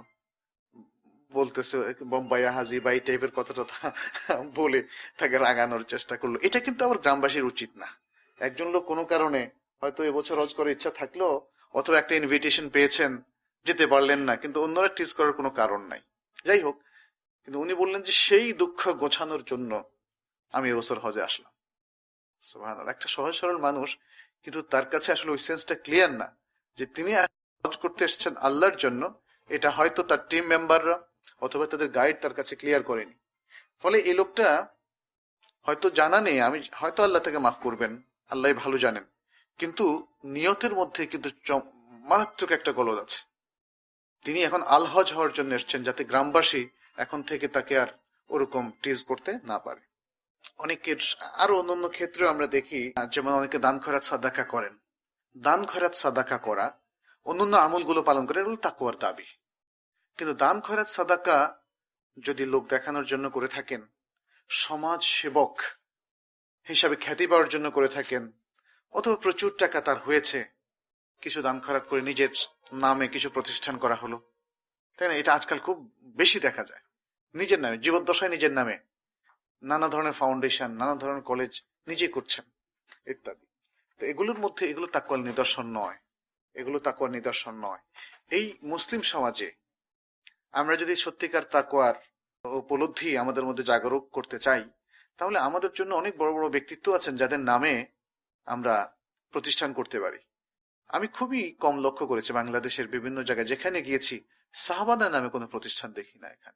[SPEAKER 1] বলতেছে বোম্বাই হাজি বা এই টাইপের কথা টথা বলে তাকে রাগানোর চেষ্টা করলো। এটা কিন্তু আবার গ্রামবাসীর উচিত না। একজন লোক কোনো কারণে হয়তো এবছর হজ করার ইচ্ছা থাকলো, অথবা একটা ইনভিটেশন পেয়েছেন, যেতে পারলেন না, কিন্তু অন্যরা টিজ করার কোনো কারণ নাই। যাই হোক, কিন্তু উনি বললেন যে সেই দুঃখ গোছানোর জন্য আমি এবছর হজে আসলাম। সুবহানাল্লাহ, একটা সহজ সরল মানুষ, কিন্তু তার কাছে আসলে ওই সেন্সটা ক্লিয়ার না যে তিনি হজ করতে এসেছেন আল্লাহর জন্য। এটা হয়তো তার টিম মেম্বাররা অথবা তাদের গাইড তার কাছে ক্লিয়ার করেনি। ফলে এই লোকটা হয়তো জানা নেই, আমি হয়তো আল্লাহ তাকে মাফ করবেন, আল্লাহ ভালো জানেন, কিন্তু নিয়তের মধ্যে কিন্তু মারাত্মক একটা গলদ আছে। তিনি এখন আল হজ হওয়ার জন্য এসেছেন, যাতে গ্রামবাসী এখন থেকে তাকে আর ওরকম টিজ করতে না পারে। অনেকের আরো অন্যান্য ক্ষেত্রে আমরা দেখি, যেমন অনেকে দান খয়রাত সাদাকা করেন। দান খয়রাত সাদাকা করা, অন্যান্য আমলগুলো পালন করে, এগুলো তাকওয়ার দাবি। কিন্তু দান খয়রাত সাদাকা যদি লোক দেখানোর জন্য করে থাকেন, সমাজ সেবক হিসাবে খ্যাতি পাওয়ার জন্য করে থাকেন, অথবা প্রচুর টাকা তার হয়েছে, কিছু দান খয়রাত করে নিজের নামে কিছু প্রতিষ্ঠান করা হলো, তাই না? এটা আজকাল খুব বেশি দেখা যায়। নিজের নামে, জীবদ্দশায় নিজের নামে নানা ধরনের ফাউন্ডেশন, নানা ধরনের কলেজ নিজে করছেন ইত্যাদি। তো এগুলোর মধ্যে এগুলো তাকওয়ার নিদর্শন নয়, এগুলো তাকওয়ার নিদর্শন নয়। এই মুসলিম সমাজে আমরা যদি সত্যিকার তাকওয়ার উপলব্ধি আমাদের মধ্যে জাগরুক করতে চাই, তাহলে আমাদের জন্য অনেক বড় বড় ব্যক্তিত্ব আছেন যাদের নামে আমরা প্রতিষ্ঠান করতে পারি। আমি খুবই কম লক্ষ্য করেছি বাংলাদেশের বিভিন্ন জায়গায় যেখানে গিয়েছি, সাহাবাদের নামে কোনো প্রতিষ্ঠান দেখি না। এখানে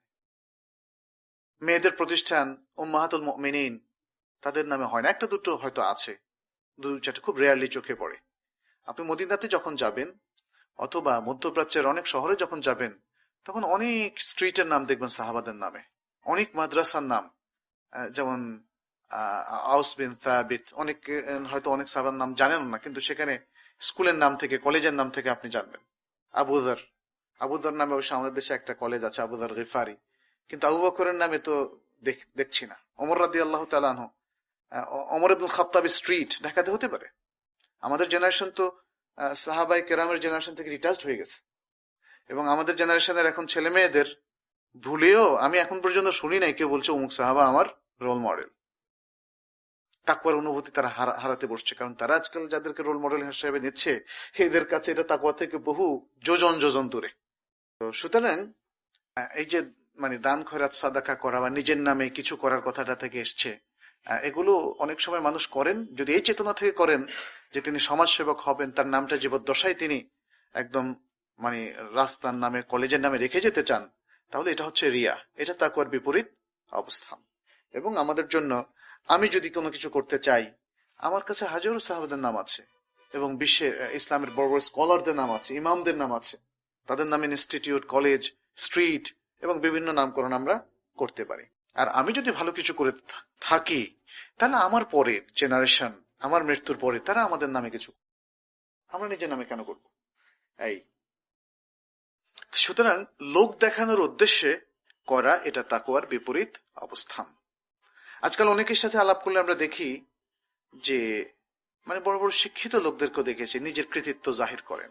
[SPEAKER 1] মেয়েদের প্রতিষ্ঠান উম্মাহাতুল মুমিনিন, তাদের নামে হয় না, একটা দুটো হয়তো আছে, দু চারটা খুব রেয়ারলি চোখে পড়ে। আপনি মদিনাতে যখন যাবেন অথবা মধ্যপ্রাচ্যের অনেক শহরে যখন যাবেন, তখন অনেক স্ট্রিটের নাম দেখবেন সাহাবাদের নামে, অনেক মাদ্রাসার নাম, যেমন আউস বিন সাবিত, অনেক হয়তো অনেক সাহাবার নাম জানেন না, কিন্তু সেখানে স্কুলের নাম থেকে, কলেজের নাম থেকে আপনি জানবেন। আবুদর, আবুদর নামে অবশ্য আমাদের দেশে একটা কলেজ আছে, আবুদর গিফারি, কিন্তু আবু বকরের নামে তো দেখছি না। ওমর রাদিয়াল্লাহু তাআলা আনহু, ওমর ইবনুল খাত্তাব স্ট্রিট ঢাকাতে হতে পারে। আমাদের জেনারেশন তো সাহাবায়ে কেরামের জেনারেশন থেকে রিটাচড হয়ে গেছে, এবং আমাদের জেনারেশনের এখন ছেলে মেয়েদের ভুলেও আমি এখন পর্যন্ত শুনি নাই কেউ বলছে অমুক সাহাবা আমার রোল মডেল। তাকওয়ার অনুভূতি তারা হারাতে বসছে, কারণ তারা আজকাল যাদেরকে রোল মডেল হিসেবে নিচ্ছে এদের কাছে এটা তাকওয়া থেকে বহু যোজন যোজন দূরে। তো সুতরাং এই যে মানে দান খয়রাত সাদাকা করা বা নিজের নামে কিছু করার কথাটা থেকে এসছে, এগুলো অনেক সময় মানুষ করেন যদি এই চেতনা থেকে করেন যে তিনি সমাজসেবক হবেন, তার নামটা জীবদ্দশায় তিনি একদম মানে রাস্তার নামে, কলেজের নামে রেখে যেতে চান, তাহলে এটা হচ্ছে রিয়া, এটা তাকওয়ার বিপরীত অবস্থান। এবং আমাদের জন্য আমি যদি কোনো কিছু করতে চাই, আমার কাছে হাজারো সাহাবাদের নাম আছে, এবং বিশ্বের ইসলামের বড় বড় স্কলারদের নাম আছে, ইমামদের নাম আছে, তাদের নামে ইনস্টিটিউট, কলেজ, স্ট্রিট এবং বিভিন্ন নামকরণ আমরা করতে পারি। আর আমি যদি ভালো কিছু করে থাকি, তাহলে আমার পরের জেনারেশন, আমার মৃত্যুর পরে তারা আমাদের নামে কিছু, আমরা নিজের নামে কেন করব? এই সুতরাং লোক দেখানোর উদ্দেশ্যে করা এটা তাকওয়ার বিপরীত অবস্থান। আজকাল অনেকের সাথে আলাপ করলে আমরা দেখি যে মানে বড় বড় শিক্ষিত লোকদেরকেও দেখেছি নিজের কৃতিত্ব জাহির করেন,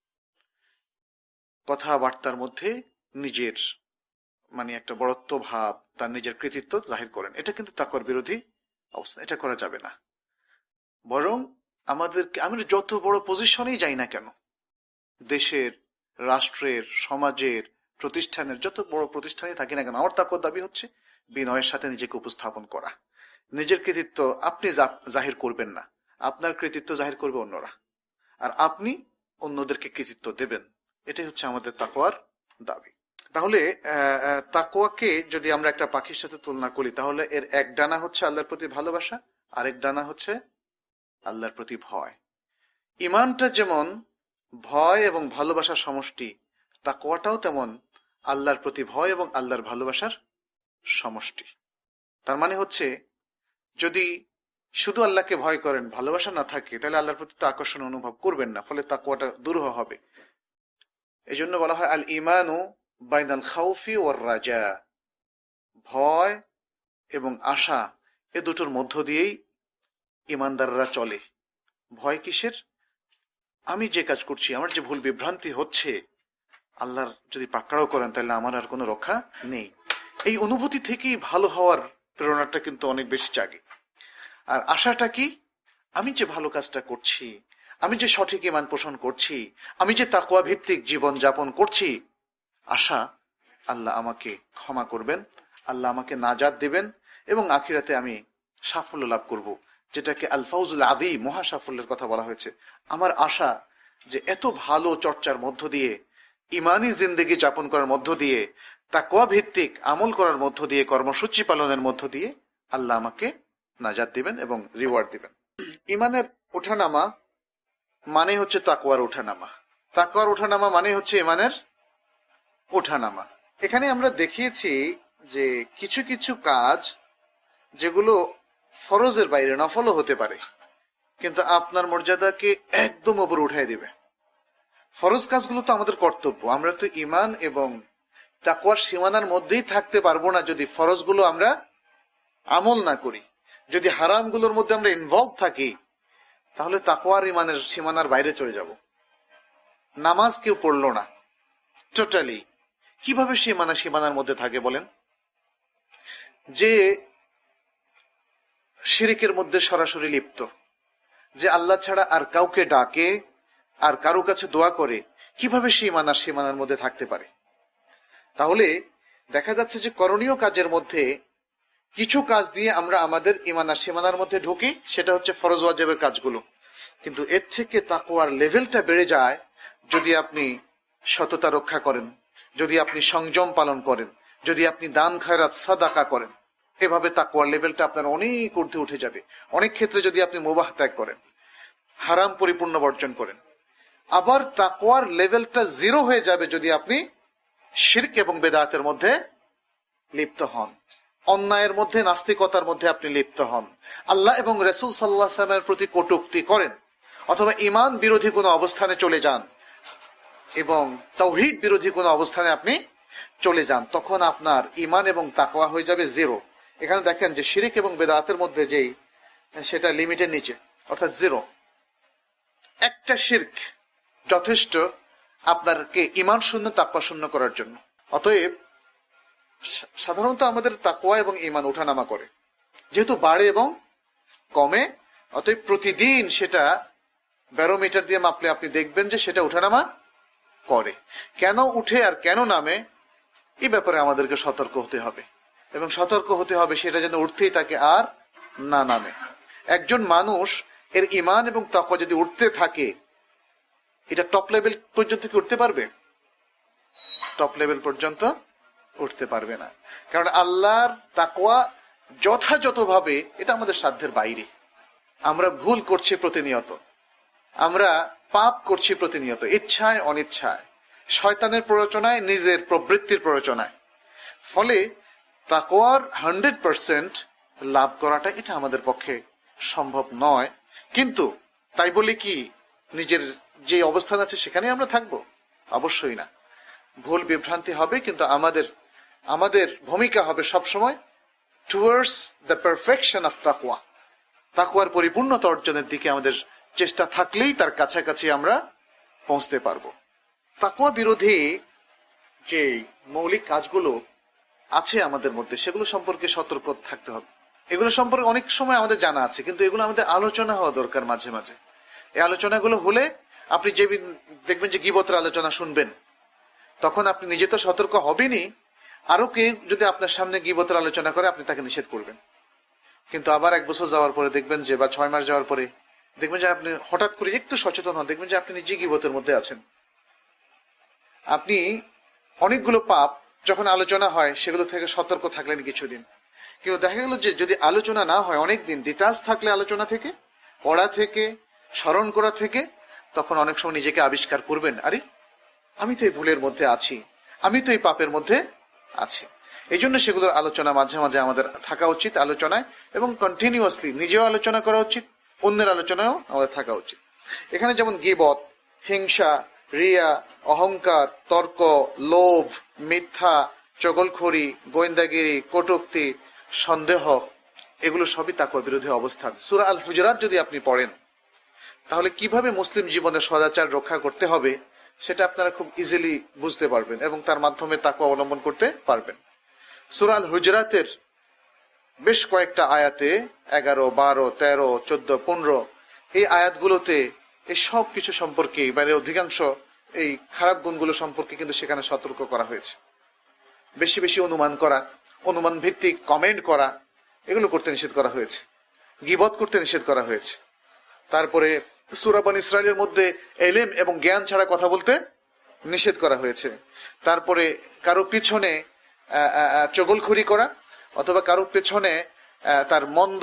[SPEAKER 1] কথাবার্তার মধ্যে নিজের মানে একটা বড়ত্ব ভাব, তার নিজের কৃতিত্ব জাহির করেন। এটা কিন্তু তাকওয়ার বিরোধী অবস্থা, এটা করা যাবে না। বরং আমাদেরকে, আমি যত বড় পজিশনেই যাই না কেন, দেশের, রাষ্ট্রের, সমাজের, প্রতিষ্ঠানের, যত বড় প্রতিষ্ঠানে থাকি না কেন, আমার তাকওয়ার দাবি হচ্ছে বিনয়ের সাথে নিজেকে উপস্থাপন করা। নিজের কৃতিত্ব আপনি জাহির করবেন না, আপনার কৃতিত্ব জাহির করবে অন্যরা, আর আপনি অন্যদেরকে কৃতিত্ব দেবেন। এটাই হচ্ছে আমাদের তাকওয়ার দাবি। তাহলে তাকওয়াকে যদি আমরা একটা পাখির সাথে তুলনা করি, তাহলে এর এক ডানা হচ্ছে আল্লাহর প্রতি ভালোবাসা, আরেক ডানা হচ্ছে আল্লাহর প্রতি ভয়। ইমানটা যেমন ভয় এবং ভালোবাসার সমষ্টি, তাকওয়াটাও তেমন আল্লাহর প্রতি ভয় এবং আল্লাহর ভালোবাসার সমষ্টি। তার মানে হচ্ছে যদি শুধু আল্লাহকে ভয় করেন, ভালোবাসা না থাকে, তাহলে আল্লাহর প্রতি তো আকর্ষণ অনুভব করবেন না, ফলে তাকওয়াটা দুরূহ হবে। এই জন্য বলা হয় আল ইমানু বাইনাল খাউফি ওয়ার রাজা, ভয় এবং আশা এ দুটোর মধ্য দিয়েই ইমানদাররা চলে। ভয় কিসের? আমি যে কাজ করছি, আমার যে ভুল বিভ্রান্তি হচ্ছে, আল্লাহর যদি পাকড়াও করেন তাহলে আমার আর কোনো রক্ষা নেই। এই অনুভূতি থেকেই ভালো হওয়ার প্রেরণাটা কিন্তু অনেক বেশি জাগে। আর আশাটা কি? আমি যে ভালো কাজটা করছি, আমি যে সঠিক ঈমান পোষণ করছি, আমি যে তাকওয়া ভিত্তিক জীবন যাপন করছি, আশা আল্লাহ আমাকে ক্ষমা করবেন, আল্লাহ আমাকে নাজাত দিবেন এবং আখিরাতে আমি সাফল্য লাভ করব, যেটাকে আল ফাউজুল আদি, মহা সাফল্যের কথা বলা হয়েছে। আমার আশা যে এত ভালো চর্চার মধ্য দিয়ে, ইমানি জিন্দেগি যাপন করার মধ্য দিয়ে, তাকওয়া ভিত্তিক আমল করার মধ্য দিয়ে, কর্মসূচি পালনের মধ্য দিয়ে আল্লাহ আমাকে নাজাত দিবেন এবং রিওয়ার্ড দিবেন। ইমানের ওঠানামা মানে হচ্ছে তাকওয়ার ওঠানামা, তাকওয়ার ওঠানামা মানে হচ্ছে ইমানের ওঠানামা। এখানে আমরা দেখিয়েছি যে কিছু কিছু কাজ যেগুলো ফরজের বাইরে, নফলও হতে পারে, কিন্তু আপনার মর্যাদাকে একদম উপরে উঠাই দিবে। ফরজ কাজগুলো তো আমাদের কর্তব্য, আমরা তো ইমান এবং তাকওয়ার সীমানার মধ্যেই থাকতে পারবো না যদি ফরজগুলো আমরা আমল না করি। যদি হারামগুলোর মধ্যে আমরা ইনভলভ থাকি, তাহলে তাকওয়ার ইমানের সীমানার বাইরে চলে যাব। নামাজ কেউ পড়লো না টোটালি, কিভাবে সীমানা সীমানার মধ্যে থাকে বলেন? যে শিরকের মধ্যে সরাসরি লিপ্ত, যে আল্লাহ ছাড়া আর কাউকে ডাকে আর কারো কাছে দোয়া করে, কিভাবে সীমানা সীমানার মধ্যে থাকতে পারে? তাহলে দেখা যাচ্ছে যে করণীয় কাজের মধ্যে কিছু কাজ দিয়ে আমরা আমাদের ইমানার সীমানার মধ্যে ঢুকি, সেটা হচ্ছে ফরজ ওয়াজিবের কাজগুলো। কিন্তু এর থেকে তাকওয়ার লেভেলটা বেড়ে যায় যদি আপনি সততা রক্ষা করেন, যদি আপনি সংযম পালন করেন, যদি আপনি দান খয়রাত সাদাকা করেন। এভাবে তাকওয়ার লেভেলটা আপনার অনেক ঊর্ধ্বে উঠে যাবে। অনেক ক্ষেত্রে যদি আপনি মুবাহ ত্যাগ করেন, হারাম পরিপূর্ণ বর্জন করেন। আবার তাকওয়ার লেভেলটা জিরো হয়ে যাবে যদি আপনি শিরক এবং বেদাতের মধ্যে লিপ্ত হন, অন্যায়ের মধ্যে, নাস্তিকতার মধ্যে আপনি লিপ্ত হন, আল্লাহ এবং রাসূল সাল্লাল্লাহু আলাইহি ওয়াসাল্লামের প্রতি কটূক্তি করেন, অথবা ঈমান বিরোধী কোনো অবস্থানে চলে যান এবং তাওহীদ বিরোধী কোনো অবস্থানে আপনি চলে যান, তখন আপনার ঈমান এবং তাকওয়া হয়ে যাবে জিরো। এখানে দেখেন যে শিরক এবং বেদাতের মধ্যে যেই সেটা লিমিটের নিচে, অর্থাৎ জিরো। একটা শিরক যথেষ্ট আপনাকে ঈমান শূন্য তাকওয়া শূন্য করার জন্য। অতএব সাধারণত আমাদের তাকওয়া এবং ঈমান ওঠানামা করে, যেহেতু বাড়ে এবং কমে, অতএব প্রতিদিন সেটা ব্যারোমিটার দিয়ে মাপলে আপনি দেখবেন যে সেটা ওঠানামা করে। কেন উঠে আর কেন নামে, এই ব্যাপারে আমাদেরকে সতর্ক হতে হবে, এবং সতর্ক হতে হবে সেটা যেন উঠতেই থাকে আর না নামে। একজন মানুষ এর ঈমান এবং তাকওয়া যদি উঠতে থাকে, এটা টপ লেভেল পর্যন্ত কি উঠতে পারবে? টপ লেভেল পর্যন্ত উঠতে পারবে না, কারণ আল্লাহর তাকওয়া যথাযথভাবে এটা আমাদের সাধ্যের বাইরে। আমরা ভুল করছি প্রতিনিয়ত, আমরা পাপ করছি প্রতিনিয়ত, ইচ্ছায় অনিচ্ছায়, শয়তানের প্ররোচনায়, নিজের প্রবৃত্তির প্ররোচনায়। ফলে তাকওয়ার হান্ড্রেড পার্সেন্ট লাভ করাটা এটা আমাদের পক্ষে সম্ভব নয়। কিন্তু তাই বলে কি নিজের যে অবস্থান আছে সেখানে আমরা থাকবো? অবশ্যই না। ভুল বিভ্রান্তি হবে, কিন্তু আমাদের আমাদের ভূমিকা হবে সবসময় টুয়ার্ডস দ্য পারফেকশন অফ তাকওয়া। তাকওয়ার পরিপূর্ণতা অর্জনের দিকে আমাদের চেষ্টা থাকলেই তার কাছাকাছি আমরা পৌঁছতে পারবো। তাকওয়া বিরোধী যে মৌলিক কাজগুলো আছে আমাদের মধ্যে, সেগুলো সম্পর্কে সতর্ক থাকতে হবে। এগুলো সম্পর্কে অনেক সময় আমাদের জানা আছে, কিন্তু এগুলো আমাদের আলোচনা হওয়া দরকার মাঝে মাঝে। এই আলোচনাগুলো হলে আপনি যে দেখবেন যে গীবতের আলোচনা শুনবেন, তখন আপনি নিজে তো সতর্ক হবেনই, আরো কেউ যদি আপনার সামনে গীবতের আলোচনা করে আপনি তাকে নিষেধ করবেন। কিন্তু আবার এক বছর যাওয়ার পরে দেখবেন যে, বা ছয় মাস যাওয়ার পরে দেখবেন যে আপনি হঠাৎ করে একটু সচেতন হন, দেখবেন যে আপনি নিজে গীবতের মধ্যে আছেন। আপনি অনেকগুলো পাপ যখন আলোচনা হয় সেগুলো থেকে সতর্ক থাকলেন কিছুদিন, কিন্তু দেখা গেল যে যদি আলোচনা না হয়, অনেকদিন ডিটাচ থাকলে আলোচনা থেকে, পড়া থেকে, স্মরণ করা থেকে, তখন অনেক সময় নিজেকে আবিষ্কার করবেন, আরে আমি তো এই ভুলের মধ্যে আছি, আমি তো এই পাপের মধ্যে আছি। এই জন্য সেগুলোর আলোচনা মাঝে মাঝে আমাদের থাকা উচিত আলোচনায়, এবং কন্টিনিউয়াসলি নিজেও আলোচনা করা উচিত, অন্যের আলোচনাও আমাদের থাকা উচিত। এখানে যেমন গীবত, হিংসা, রিয়া, অহংকার, তর্ক, লোভ, মিথ্যা, চগলখড়ি, গোয়েন্দাগিরি, কটূক্তি, সন্দেহ, এগুলো সবই তাকওয়া বিরোধী অবস্থান। সূরা আল হুজুরাত যদি আপনি পড়েন, তাহলে কিভাবে মুসলিম জীবনে সদাচার রক্ষা করতে হবে সেটা আপনারা খুব ইজিলি বুঝতে পারবেন, এবং তার মাধ্যমে তাকওয়া অবলম্বন করতে পারবেন। সূরা আল হুজুরাতের বেশ কয়েকটা আয়াতে, এগারো, বারো, তেরো, চোদ্দ, পনেরো, এই আয়াতগুলোতে এই সব কিছু সম্পর্কে, মানে অধিকাংশ এই খারাপ গুণগুলো সম্পর্কে কিন্তু সেখানে সতর্ক করা হয়েছে। বেশি বেশি অনুমান করা, অনুমান ভিত্তিক কমেন্ট করা, এগুলো করতে নিষেধ করা হয়েছে। গীবত করতে নিষেধ করা হয়েছে। তারপরে সূরা বনী ইসরাঈলের মধ্যে ইলম এবং জ্ঞান ছাড়া কথা বলতে নিষেধ করা হয়েছে। তারপরে কারো পিছনে চগলখড়ি করা, অথবা কারো পেছনে তার মন্দ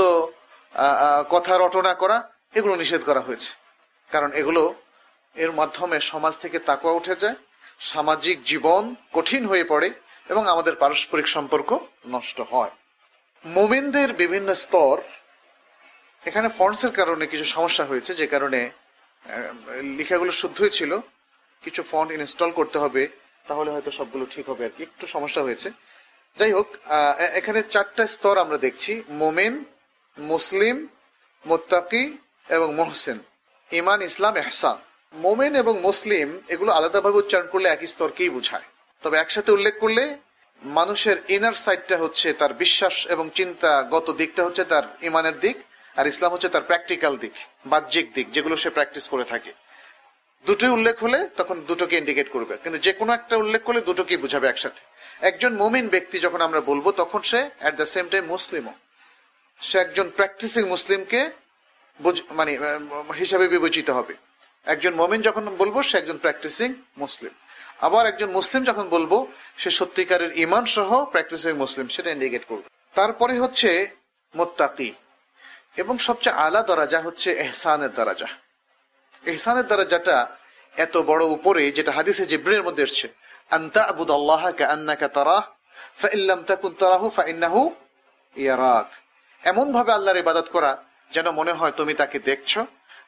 [SPEAKER 1] কথা রটনা করা, এগুলো নিষেধ করা হয়েছে। কারণ এগুলো এর মাধ্যমে সমাজ থেকে তাকওয়া উঠে যায়, সামাজিক জীবন কঠিন হয়ে পড়ে, এবং আমাদের পারস্পরিক সম্পর্ক নষ্ট হয়। মুমিনদের বিভিন্ন স্তর, এখানে ফন্টসের কারণে কিছু সমস্যা হয়েছে, যে কারণে লেখাগুলো শুদ্ধই ছিল, কিছু ফন্ট ইনস্টল করতে হবে, তাহলে হয়তো সবগুলো ঠিক হবে আর কি, একটু সমস্যা হয়েছে। যাই হোক, এখানে চারটা স্তর আমরা দেখছি: মুমিন, মুসলিম, মুত্তাকি এবং মুহসিন। ঈমান, ইসলাম, ইহসান। মুমিন এবং মুসলিম এগুলো আলাদাভাবে উচ্চারণ করলে একই স্তরকেই বোঝায়, তবে একসাথে উল্লেখ করলে মানুষের ইনার সাইডটা হচ্ছে তার বিশ্বাস এবং চিন্তাগত দিকটা হচ্ছে তার ঈমানের দিক, আর ইসলাম হচ্ছে তার প্র্যাকটিক্যাল দিক, বাহ্যিক দিক, যেগুলো সে প্র্যাকটিস করে থাকে। দুটোই উল্লেখ হলে তখন দুটোকে ইন্ডিকেট করবে, কিন্তু যে কোনো একটা উল্লেখ করলে দুটোকেই বুঝাবে একসাথে। একজন মুমিন ব্যক্তি যখন আমরা বলবো, তখন সে অ্যাট দ্য সেম টাইম মুসলিমও, সে একজন প্র্যাকটিসিং মুসলিমকে মানে হিসাবে বিবেচিত হবে। একজন মুমিন যখন বলবো সে একজন প্র্যাকটিসিং মুসলিম, আবার একজন মুসলিম যখন বলবো সে সত্যিকারের ঈমান সহ প্র্যাকটিসিং মুসলিম, সেটা ইন্ডিকেট করবে। তারপরে হচ্ছে মুত্তাকি, এবং সবচেয়ে আলা দরাজা হচ্ছে ইহসানের দরাজা। ইহসানের দরাজাটা এত বড় উপরে, যেটা হাদিসে জিবরীলের মধ্যে এসেছে, আনতা আবুদাল্লাহ কাআন্নাকা তারাহ ফাইন লাম তাকুন তারাহু ফাইন্নাহু ইয়ারাক। এমন ভাবে আল্লাহর ইবাদত করা যেন মনে হয় তুমি তাকে দেখছো,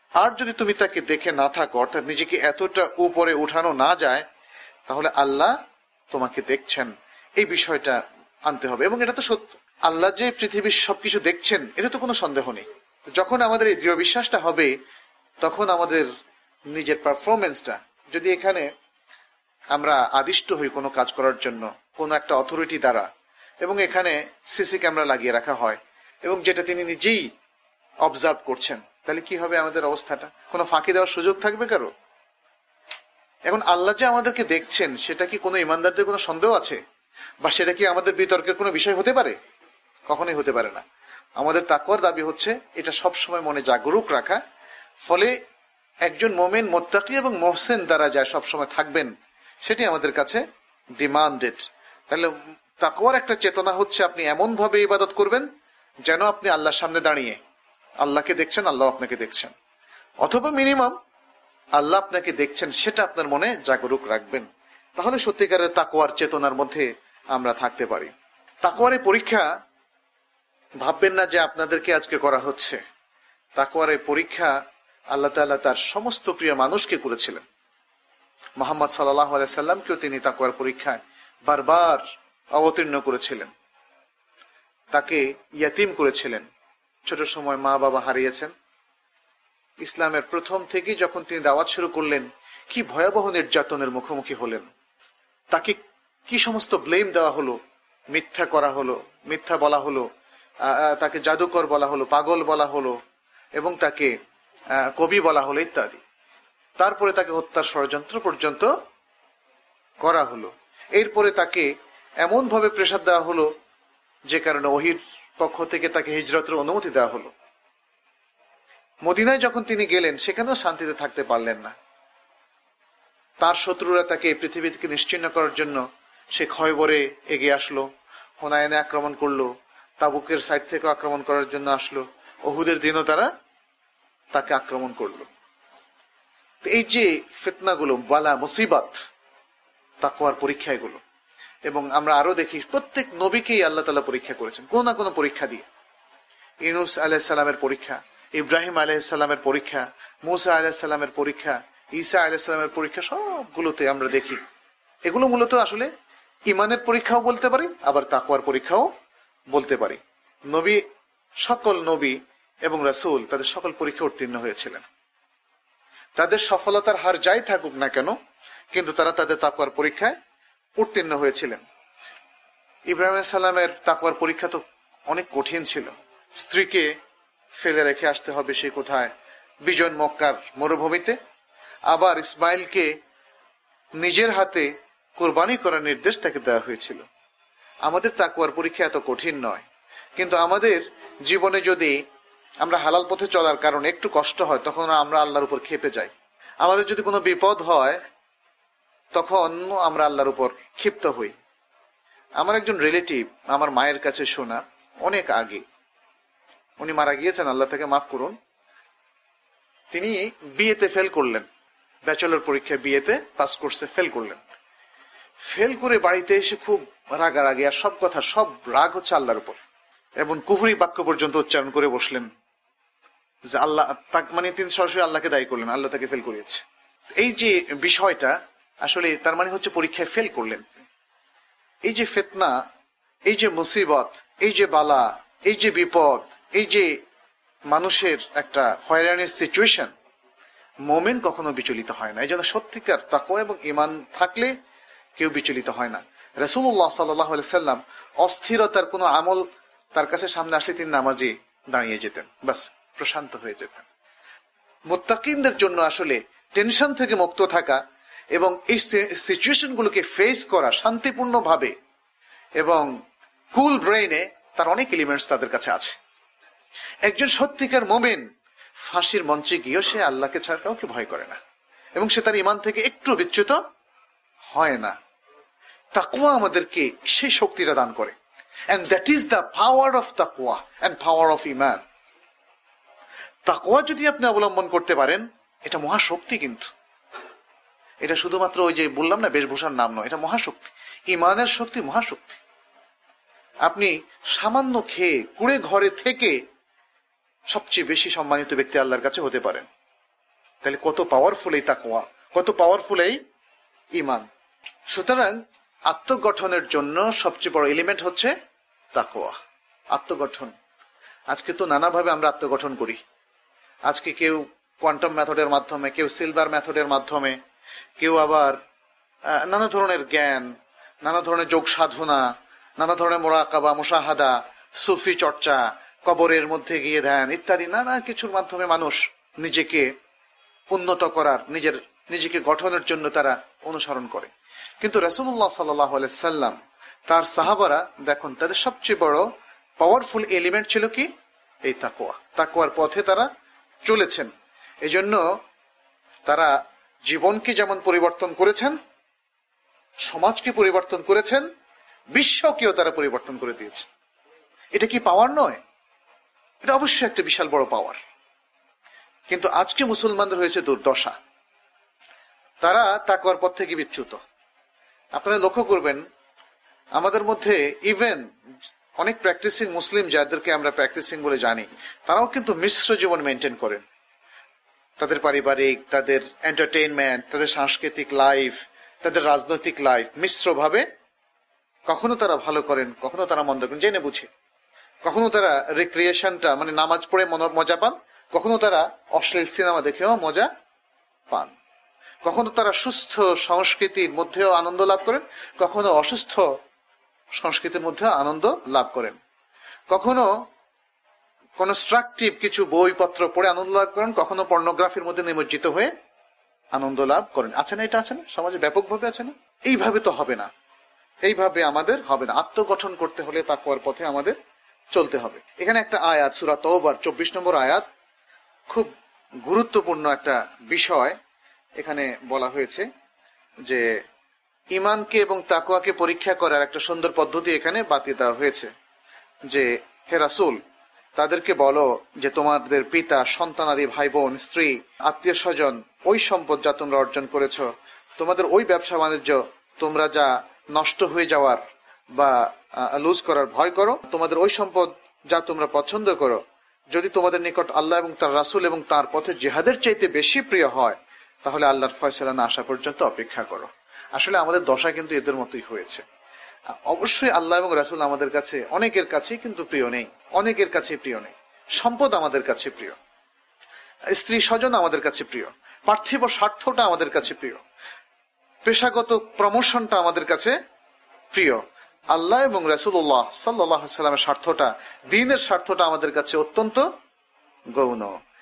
[SPEAKER 1] আর যদি তুমি তাকে দেখে না থাকো, অর্থাৎ নিজেকে এতটা উপরে উঠানো না যায়, তাহলে আল্লাহ তোমাকে দেখছেন, এই বিষয়টা আনতে হবে। এবং এটা তো সত্য, আল্লাহ যে পৃথিবীর সবকিছু দেখছেন এটা তো কোনো সন্দেহ নেই। যখন আমাদের এই দৃঢ় বিশ্বাসটা হবে, তখন আমাদের নিজের পারফরমেন্সটা, যদি এখানে আমরা আদিষ্ট হই কোনো কাজ করার জন্য কোনো একটা অথরিটি দ্বারা, এবং এখানে সিসি ক্যামেরা লাগিয়ে রাখা হয় এবং যেটা তিনি নিজেই অবজার্ভ করছেন, তাহলে কি হবে আমাদের অবস্থাটা? কোনো ফাঁকি দেওয়ার সুযোগ থাকবে কারো? এখন আল্লাহ যে আমাদেরকে দেখছেন, সেটা কি কোনো ইমানদারদের কোনো সন্দেহ আছে? বা সেটা কি আমাদের বিতর্কের কোনো বিষয় হতে পারে? কখনোই হতে পারে না। আমাদের তাকওয়ার দাবি হচ্ছে এটা সবসময় মনে জাগরুক রাখা, ফলে একজন মোমেন, মুত্তাকি এবং মুহসিন দ্বারা যা সবসময় থাকবেন, সেটি আমাদের কাছে ডিমান্ডেড। তাহলে তাকওয়ার একটা চেতনা হচ্ছে আপনি এমন ভাবে ইবাদত করবেন যেন আপনি আল্লাহর সামনে দাঁড়িয়ে আল্লাহকে দেখছেন, আল্লাহ আপনাকে দেখছেন, অথবা মিনিমাম আল্লাহ আপনাকে দেখছেন, সেটা আপনার মনে জাগরুক রাখবেন। তাহলে সত্যিকারের তাকওয়ার চেতনার মধ্যে আমরা থাকতে পারি। তাকওয়ার পরীক্ষা ভাববেন না যে আপনাদেরকে আজকে করা হচ্ছে। তাকওয়ার পরীক্ষা আল্লাহ তাআলা তার সমস্ত প্রিয় মানুষকে করেছিলেন। মুহাম্মদ সাল্লাল্লাহু আলাইহি সাল্লামকেও তিনি তাকওয়ার পরীক্ষায় বারবার অবতীর্ণ করেছিলেন। তাকে ইয়াতিম করেছিলেন, ছোট সময় মা বাবা হারিয়েছেন। ইসলামের প্রথম থেকে যখন তিনি দাওয়াত শুরু করলেন, কি ভয়াবহ নির্যাতনের মুখোমুখি হলেন। তাকে কি সমস্ত ব্লেম দেওয়া হলো, মিথ্যা করা হলো, মিথ্যা বলা হলো, তাকে জাদুকর বলা হলো, পাগল বলা হলো, এবং তাকে কবি বলা হলো ইত্যাদি। তারপরে তাকে হত্যার ষড়যন্ত্র পর্যন্ত করা হলো। এরপরে তাকে এমন ভাবে প্রেসার দেওয়া হলো যে কারণে ওহীর পক্ষ থেকে তাকে হিজরতের অনুমতি দেওয়া হলো। মদিনায় যখন তিনি গেলেন, সেখানেও শান্তিতে থাকতে পারলেন না। তার শত্রুরা তাকে পৃথিবী থেকে নিশ্চিহ্ন করার জন্য সে খয়বরে এগিয়ে আসলো, হুনায়নে আক্রমণ করলো, তাবুকের সাইড থেকে আক্রমণ করার জন্য আসলো, উহুদের দিনও তারা তাকে আক্রমণ করলো। এই যে ফিতনাগুলো, বালা মুসিবত, তাকওয়ার পরীক্ষা এগুলো। এবং আমরা আরো দেখি প্রত্যেক নবীকেই আল্লাহ তাআলা পরীক্ষা করেছেন, কোন না কোনো পরীক্ষা দিয়ে। ইউনূস আলাইহিস সালামের পরীক্ষা, ইব্রাহিম আলাইহিস সালামের পরীক্ষা, মূসা আলাইহিস সালামের পরীক্ষা, ঈসা আলাইহিস সালামের পরীক্ষা, সবগুলোতে আমরা দেখি এগুলো মূলত আসলে ইমানের পরীক্ষাও বলতে পারি, আবার তাকওয়ার পরীক্ষাও বলতে পারি। নবী, সকল নবী এবং রাসূল তাদের সকল পরীক্ষা উত্তীর্ণ হয়েছিলেন। তাদের সফলতার হার যাই থাকুক না কেন, কিন্তু তারা তাদের তাকওয়ার পরীক্ষায় উত্তীর্ণ হয়েছিলেন। ইব্রাহিম আলাইহিস সালামের তাকওয়ার পরীক্ষা তো অনেক কঠিন ছিল। স্ত্রীকে ফেলে রেখে আসতে হবে সে কোথায়, বিজন মক্কার মরুভূমিতে। আবার ইসমাইলকে নিজের হাতে কোরবানি করার নির্দেশ তাকে দেওয়া হয়েছিল। আমাদের তাকওয়ার পরীক্ষা এত কঠিন নয়, কিন্তু আমাদের জীবনে যদি আমরা হালাল পথে চলার কারণে একটু কষ্ট হয়, তখন আমরা আল্লাহর উপর ক্ষেপে যাই। আমাদের যদি কোনো বিপদ হয়, তখন আমরা আল্লাহর উপর ক্ষিপ্ত হই। আমার একজন রিলেটিভ আমার মায়ের কাছে শোনা, অনেক আগে, উনি মারা গিয়েছেন, আল্লাহ তাকে মাফ করুন। তিনি বিয়েতে ফেল করলেন, ব্যাচেলর পরীক্ষায় বিয়েতে পাস কোর্সে ফেল করলেন। ফেল করে বাড়িতে এসে খুব রাগারাগি, আর সব কথা, সব রাগ হচ্ছে আল্লাহর উপর, এবং কুফরি বাক্য পর্যন্ত উচ্চারণ করে বসলেন যে আল্লাহ, মানে তিনি সরাসরি আল্লাহকে দায়ী করলেন, আল্লাহ তাকে ফেল করিয়েছে। এই যে বিষয়টা, আসলে তার মানে হচ্ছে পরীক্ষায় ফেল করলেন। এই যে ফিতনা, এই যে মুসিবত, এই যে বালা, এই যে বিপদ, এই যে মানুষের একটা হয়রানির সিচুয়েশন, মোমেন কখনো বিচলিত হয় না। এই জন্য সত্যিকার তাকওয়া এবং ঈমান থাকলে কেউ বিচলিত হয় না। রাসূলুল্লাহ সাল্লাল্লাহু আলাইহি সাল্লাম অস্থিরতার কোনো আমল তার কাছে সামনে আসলে তিনি নামাজে দাঁড়িয়ে যেতেন, বাস প্রশান্ত হয়ে যেতেন। মুত্তাকিনদের জন্য আসলে টেনশন থেকে মুক্ত থাকা এবং এই সিচুয়েশনগুলোকে ফেস করা শান্তিপূর্ণ ভাবে এবং কুল ব্রেইনে, তার অনেক এলিমেন্টস তাদের কাছে আছে। একজন সত্যিকার মুমিন ফাঁসির মঞ্চে গিয়েও সে আল্লাহকে ছাড়া কাউকে ভয় করে না, এবং সে তার ঈমান থেকে একটু বিচ্যুত হয় না। তাকওয়া আমাদেরকে সেই শক্তিটা দান করে, and that is the power of taqwa and power of iman. তাকওয়া যদি আপনি অবলম্বন করতে পারেন, এটা মহাশক্তি। কিন্তু এটা শুধুমাত্র ওই যে বললাম না বেশভূষার নাম নয়, এটা মহাশক্তি, ইমানের শক্তি, মহাশক্তি। আপনি সামান্য খেয়ে কুড়ে ঘরে থেকে সবচেয়ে বেশি সম্মানিত ব্যক্তি আল্লাহর কাছে হতে পারেন। তাহলে কত পাওয়ারফুল এই তাকওয়া, কত পাওয়ারফুল এই ঈমান। সুতরাং আত্মগঠনের জন্য সবচেয়ে বড় এলিমেন্ট হচ্ছে তাকওয়া, আত্মগঠন। আজকে তো নানাভাবে আমরা আত্মগঠন করি। আজকে কেউ কোয়ান্টাম মেথডের মাধ্যমে, কেউ সিলভার মেথডের মাধ্যমে, কেউ আবার নানা ধরনের জ্ঞান, নানা ধরনের যোগ সাধনা, নানা ধরনের মোরাকাবা, মুশাহাদা, সুফি চর্চা, কবরের মধ্যে গিয়ে ধ্যান ইত্যাদি নানা কিছুর মাধ্যমে মানুষ নিজেকে উন্নত করার, নিজের নিজেকে গঠনের জন্য তারা অনুসরণ করে। কিন্তু রাসূলুল্লাহ সাল্লাল্লাহু আলাইহি সাল্লাম, তার সাহাবারা দেখুন তাদের সবচেয়ে বড় পাওয়ারফুল এলিমেন্ট ছিল কি? এই তাকওয়া। তাকওয়ার পথে তারা চলেছেন। এজন্য তারা জীবনকে যেমন পরিবর্তন করেছেন, সমাজকে পরিবর্তন করেছেন, বিশ্বকেও তারা পরিবর্তন করে দিয়েছে। এটা কি পাওয়ার নয়? এটা অবশ্যই একটা বিশাল বড় পাওয়ার। কিন্তু আজকে মুসলমানদের হয়েছে দুর্দশা, তারা তাকওয়ার পথ থেকে বিচ্যুত। আপনারা লক্ষ্য করবেন আমাদের মধ্যে ইভেন অনেক প্র্যাকটিসিং মুসলিম, যাদেরকে আমরা প্র্যাকটিসিং বলে জানি, তারাও কিন্তু মিশ্র জীবন মেনটেন করেন। তাদের পারিবারিক, তাদের এন্টারটেইনমেন্ট, তাদের সাংস্কৃতিক লাইফ, তাদের রাজনৈতিক লাইফ মিশ্রভাবে, কখনো তারা ভালো করেন, কখনো তারা মন্দ করেন, জেনে বুঝে। কখনো তারা রিক্রিয়েশনটা মানে নামাজ পড়ে মজা পান, কখনো তারা অশ্লীল সিনেমা দেখেও মজা পান, কখনো তারা সুস্থ সংস্কৃতির মধ্যেও আনন্দ লাভ করেন, কখনো অসুস্থ সংস্কৃতির মধ্যে আনন্দ লাভ করেন, কখনো কনস্ট্রাকটিভ কিছু বইপত্র পড়ে আনন্দ লাভ করেন, কখনো পর্নোগ্রাফির মধ্যে নিমজ্জিত হয়ে আনন্দ লাভ করেন। আছে না? এটা আছে না? সমাজে ব্যাপকভাবে আছে না? এইভাবে তো হবে না, এইভাবে আমাদের হবে না। আত্মগঠন করতে হলে তাকওয়ার পথে আমাদের চলতে হবে। এখানে একটা আয়াত, সূরা তাওবার চব্বিশ নম্বর আয়াত, খুব গুরুত্বপূর্ণ একটা বিষয় এখানে বলা হয়েছে যে ঈমানকে এবং তাকওয়াকে পরীক্ষা করার একটা সুন্দর পদ্ধতি এখানে বাতিয়ে দেওয়া হয়েছে। যে হে রাসূল, তাদেরকে বলো যে তোমাদের পিতা, সন্তানাদি, ভাই বোন, স্ত্রী, আত্মীয় স্বজন, ওই সম্পদ যা তোমরা অর্জন করেছ, তোমাদের ওই ব্যবসা বাণিজ্য তোমরা যা নষ্ট হয়ে যাওয়ার বা লুজ করার ভয় করো, তোমাদের ওই সম্পদ যা তোমরা পছন্দ করো, যদি তোমাদের নিকট আল্লাহ এবং তার রাসূল এবং তার পথে জিহাদের চাইতে বেশি প্রিয় হয়, তাহলে আল্লাহর ফয়সালা না আসা পর্যন্ত অপেক্ষা করো। আসলে আমাদের দশা কিন্তু এদের মতোই হয়েছে। অবশ্যই আল্লাহ এবং রাসূল আমাদের কাছে, অনেকের কাছেই কিন্তু প্রিয় নেই, অনেকের কাছে প্রিয় নেই। সম্পদ আমাদের কাছে প্রিয়, স্ত্রী স্বজন আমাদের কাছে প্রিয়, পার্থিব স্বার্থটা আমাদের কাছে প্রিয়, পেশাগত প্রমোশনটা আমাদের কাছে প্রিয়। আল্লাহ এবং রাসূলুল্লাহ সাল্লাল্লাহু আলাইহি সাল্লামের স্বার্থটা, দ্বীনের স্বার্থটা আমাদের কাছে অত্যন্ত গৌণ।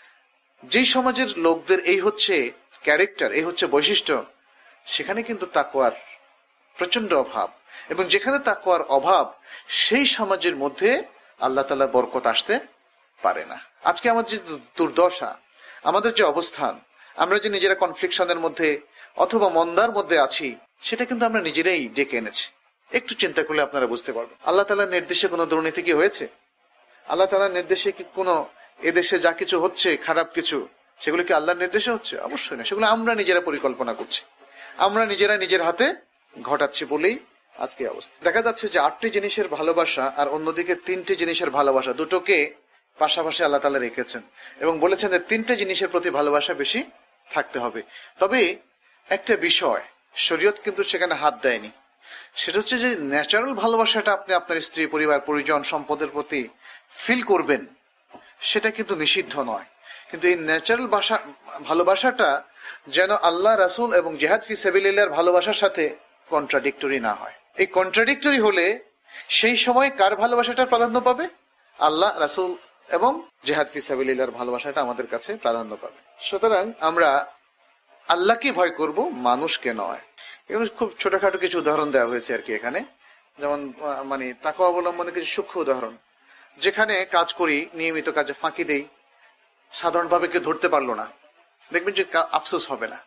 [SPEAKER 1] যেই সমাজের লোকদের এই হচ্ছে ক্যারেক্টার, এই হচ্ছে বৈশিষ্ট্য, সেখানে কিন্তু তাকওয়ার প্রচন্ড অভাব। এবং যেখানে তাকওয়ার অভাব, সেই সমাজের মধ্যে আল্লাহ তাআলার বরকত আসতে পারে না। আজকে আমাদের যে দুর্দশা, আমাদের যে অবস্থান, আমরা যে নিজেরা কনফ্লিকশনের মধ্যে অথবা মন্দার মধ্যে আছি, সেটা কিন্তু আমরা নিজেরাই ডেকে এনেছি। একটু চিন্তা করলে আপনারা বুঝতে পারবেন। আল্লাহ তাআলার নির্দেশে কোনো দুর্নীতি কি হয়েছে? আল্লাহ তাআলার নির্দেশে কি কোনো এদেশে যা কিছু হচ্ছে খারাপ কিছু, সেগুলো কি আল্লাহর নির্দেশে হচ্ছে? অবশ্যই না। সেগুলো আমরা নিজেরা পরিকল্পনা করছি, আমরা নিজেরা নিজের হাতে ঘটাচ্ছি বলেই আজকে অবস্থা। দেখা যাচ্ছে যে আটটি জিনিসের ভালোবাসা আর অন্যদিকে তিনটি জিনিসের ভালোবাসা, দুটোকে পাশাপাশি আল্লাহ তাআলা রেখেছেন এবং বলেছেন যে তিনটে জিনিসের প্রতি ভালোবাসা বেশি থাকতে হবে। তবে একটা বিষয় শরীয়ত কিন্তু সেখানে হাত দেয়নি, সেটা হচ্ছে যে ন্যাচারাল ভালোবাসাটা আপনি আপনার স্ত্রী, পরিবার, পরিজন, সম্পদের প্রতি ফিল করবেন, সেটা কিন্তু নিষিদ্ধ নয়। কিন্তু এই ন্যাচারাল ভাষা ভালোবাসাটা যেন আল্লাহ, রাসূল এবং জিহাদ ফি সাবিলিল্লাহর ভালোবাসার সাথে কন্ট্রাডিক্টরি না হয়। এই কন্ট্রাডিক্টরি হলে সেই সময় কার ভালোবাসাটা প্রাধান্য পাবে? আল্লাহ, রাসূল এবং জিহাদ ফি সাবিলিল্লাহর ভালোবাসাটা আমাদের কাছে প্রাধান্য পাবে। সুতরাং আমরা আল্লাহকে ভয় করব, মানুষকে নয়। এগুলো খুব ছোটখাটো কিছু উদাহরণ দেওয়া হয়েছে আর কি এখানে। যেমন মানে তাকওয়া অবলম্বনের কিছু সূক্ষ্ম উদাহরণ। যেখানে কাজ করি, নিয়মিত কাজে ফাঁকি দেই, সাধারণভাবে কেউ ধরতে পারলো না, দেখবেন যে আফসোস হবে না।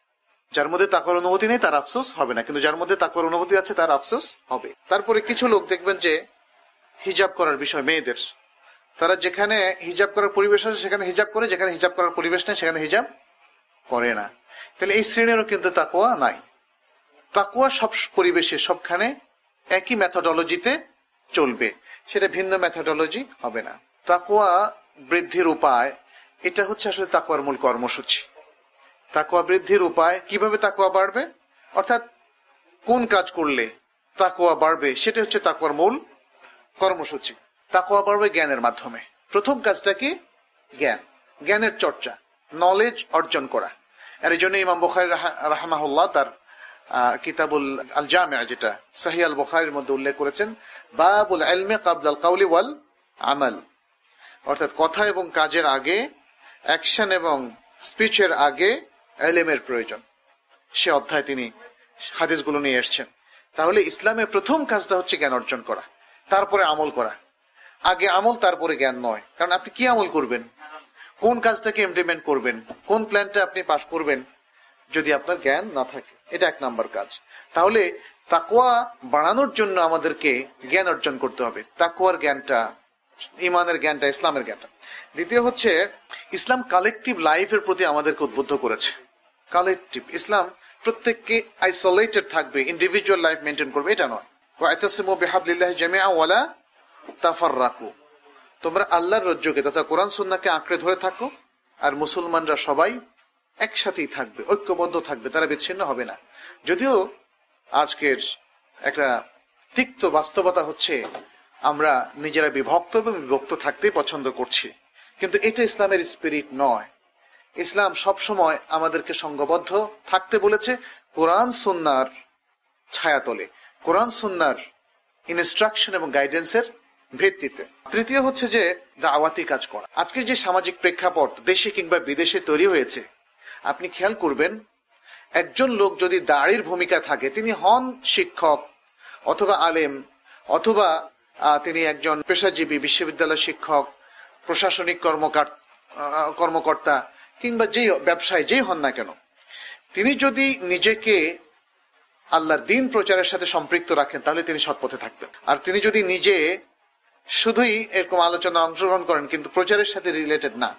[SPEAKER 1] যার মধ্যে তাকওয়ার অনুভূতি নেই তার আফসোস হবে না, কিন্তু যার মধ্যে তাকওয়ার অনুভূতি আছে তার আফসোস হবে। তারপরে কিছু লোক দেখবেন যে হিজাব করার বিষয়, মেয়েদের, তারা যেখানে হিজাব করার পরিবেশ আছে সেখানে হিজাব করে, যেখানে হিজাব করার পরিবেশ নেই সেখানে হিজাব করে না। তাহলে এই শ্রেণীরও কিন্তু তাকওয়া নাই। তাকওয়া সব পরিবেশে, সবখানে একই মেথোডোলজিতে চলবে, সেটা ভিন্ন মেথোডোলজি হবে না। তাকওয়া বৃদ্ধির উপায়, এটা হচ্ছে আসলে তাকওয়ার মূল কর্মসূচি। তাকওয়া বৃদ্ধির উপায়, কিভাবে তাকওয়া বাড়বে, অর্থাৎ কোন কাজ করলে তাকওয়া বাড়বে, সেটা হচ্ছে তাকওয়ার মূল কর্মসূচি। তাকওয়া বাড়বে জ্ঞানের মাধ্যমে। প্রথম কাজটা কি? জ্ঞান, জ্ঞানের চর্চা, নলেজ অর্জন করা। আর এই জন্য ইমাম বুখারী রাহমাহুল্লাহ তার কিতাবুল আল জামি', যেটা সহিহ আল বুখারীর মধ্যে উল্লেখ করেছেন, বাবুল ইলমি ক্বাবলা আল কাওলি ওয়াল আমাল, অর্থাৎ কথা এবং কাজের আগে, অ্যাকশন এবং স্পিচের আগে ইলমের প্রয়োজন। সে অধ্যায় তিনি হাদিসগুলো নিয়ে এসেছেন। তাহলে ইসলামের প্রথম কাজটা হচ্ছে জ্ঞান অর্জন করা, তারপরে আমল করা। আগে আমল, তারপরে জ্ঞান নয়। কারণ আপনি কি আমল করবেন, কোন কাজটাকে ইমপ্লিমেন্ট করবেন, কোন প্ল্যানটা আপনি পাস করবেন, যদি আপনার জ্ঞান না থাকে? এটা এক নম্বর কাজ। তাহলে তাকওয়া বাড়ানোর জন্য আমাদেরকে জ্ঞান অর্জন করতে হবে। তাকওয়ার জ্ঞানটা, ইমানের জ্ঞানটা, ইসলামের জ্ঞানটা। দ্বিতীয় হচ্ছে, ইসলাম কালেকটিভ লাইফের প্রতি আমাদেরকে উদ্বুদ্ধ করেছে। কালেকটিভ ইসলাম প্রত্যেককে আইসোলেটেড থাকবে, ইন্ডিভিজুয়াল লাইফ মেনটেন করবে, এটা নয়। ওয়া'তাসিমু বিহাবলিল্লাহি জামিআন ওয়ালা তাফাররাকু, তোমরা আল্লাহর রজ্জুকে তথা কোরআন সুন্নাহকে আঁকড়ে ধরে থাকো, আর মুসলমানরা সবাই একসাথেই থাকবে, ঐক্যবদ্ধ থাকবে, তারা বিচ্ছিন্ন হবে না। যদিও আজকের একটা তিক্ত বাস্তবতা হচ্ছে আমরা নিজেরা বিভক্ত এবং বিভক্ত থাকতেই পছন্দ করছি, কিন্তু এটা ইসলামের স্পিরিট নয়। ইসলাম সবসময় আমাদেরকে সংঘবদ্ধ থাকতে বলেছে কোরআন সুন্নাহর ছায়াতলে, কোরআন সুন্নাহর ইনস্ট্রাকশন এবং গাইডেন্সের ভিত্তিতে। তৃতীয় হচ্ছে যে দাওয়াতি কাজ করা। আজকে যে সামাজিক প্রেক্ষাপট দেশে কিংবা বিদেশে তৈরি হয়েছে, আপনি খেয়াল করবেন, একজন লোক যদি দাঁড়ির ভূমিকা থাকে, তিনি হন শিক্ষক অথবা আলেম, অথবা তিনি একজন পেশাজীবী, বিশ্ববিদ্যালয় শিক্ষক, প্রশাসনিক কর্মকর্তা, কিংবা যেই ব্যবসায়ী যেই হন না কেন, তিনি যদি নিজেকে আল্লাহর দ্বীন প্রচারের সাথে সম্পৃক্ত রাখেন, তাহলে তিনি সৎপথে থাকবেন। আর তিনি যদি নিজে শুধুই এরকম আলোচনা অংশগ্রহণ করেন কিন্তু প্রচারের সাথে রিলেটেড না,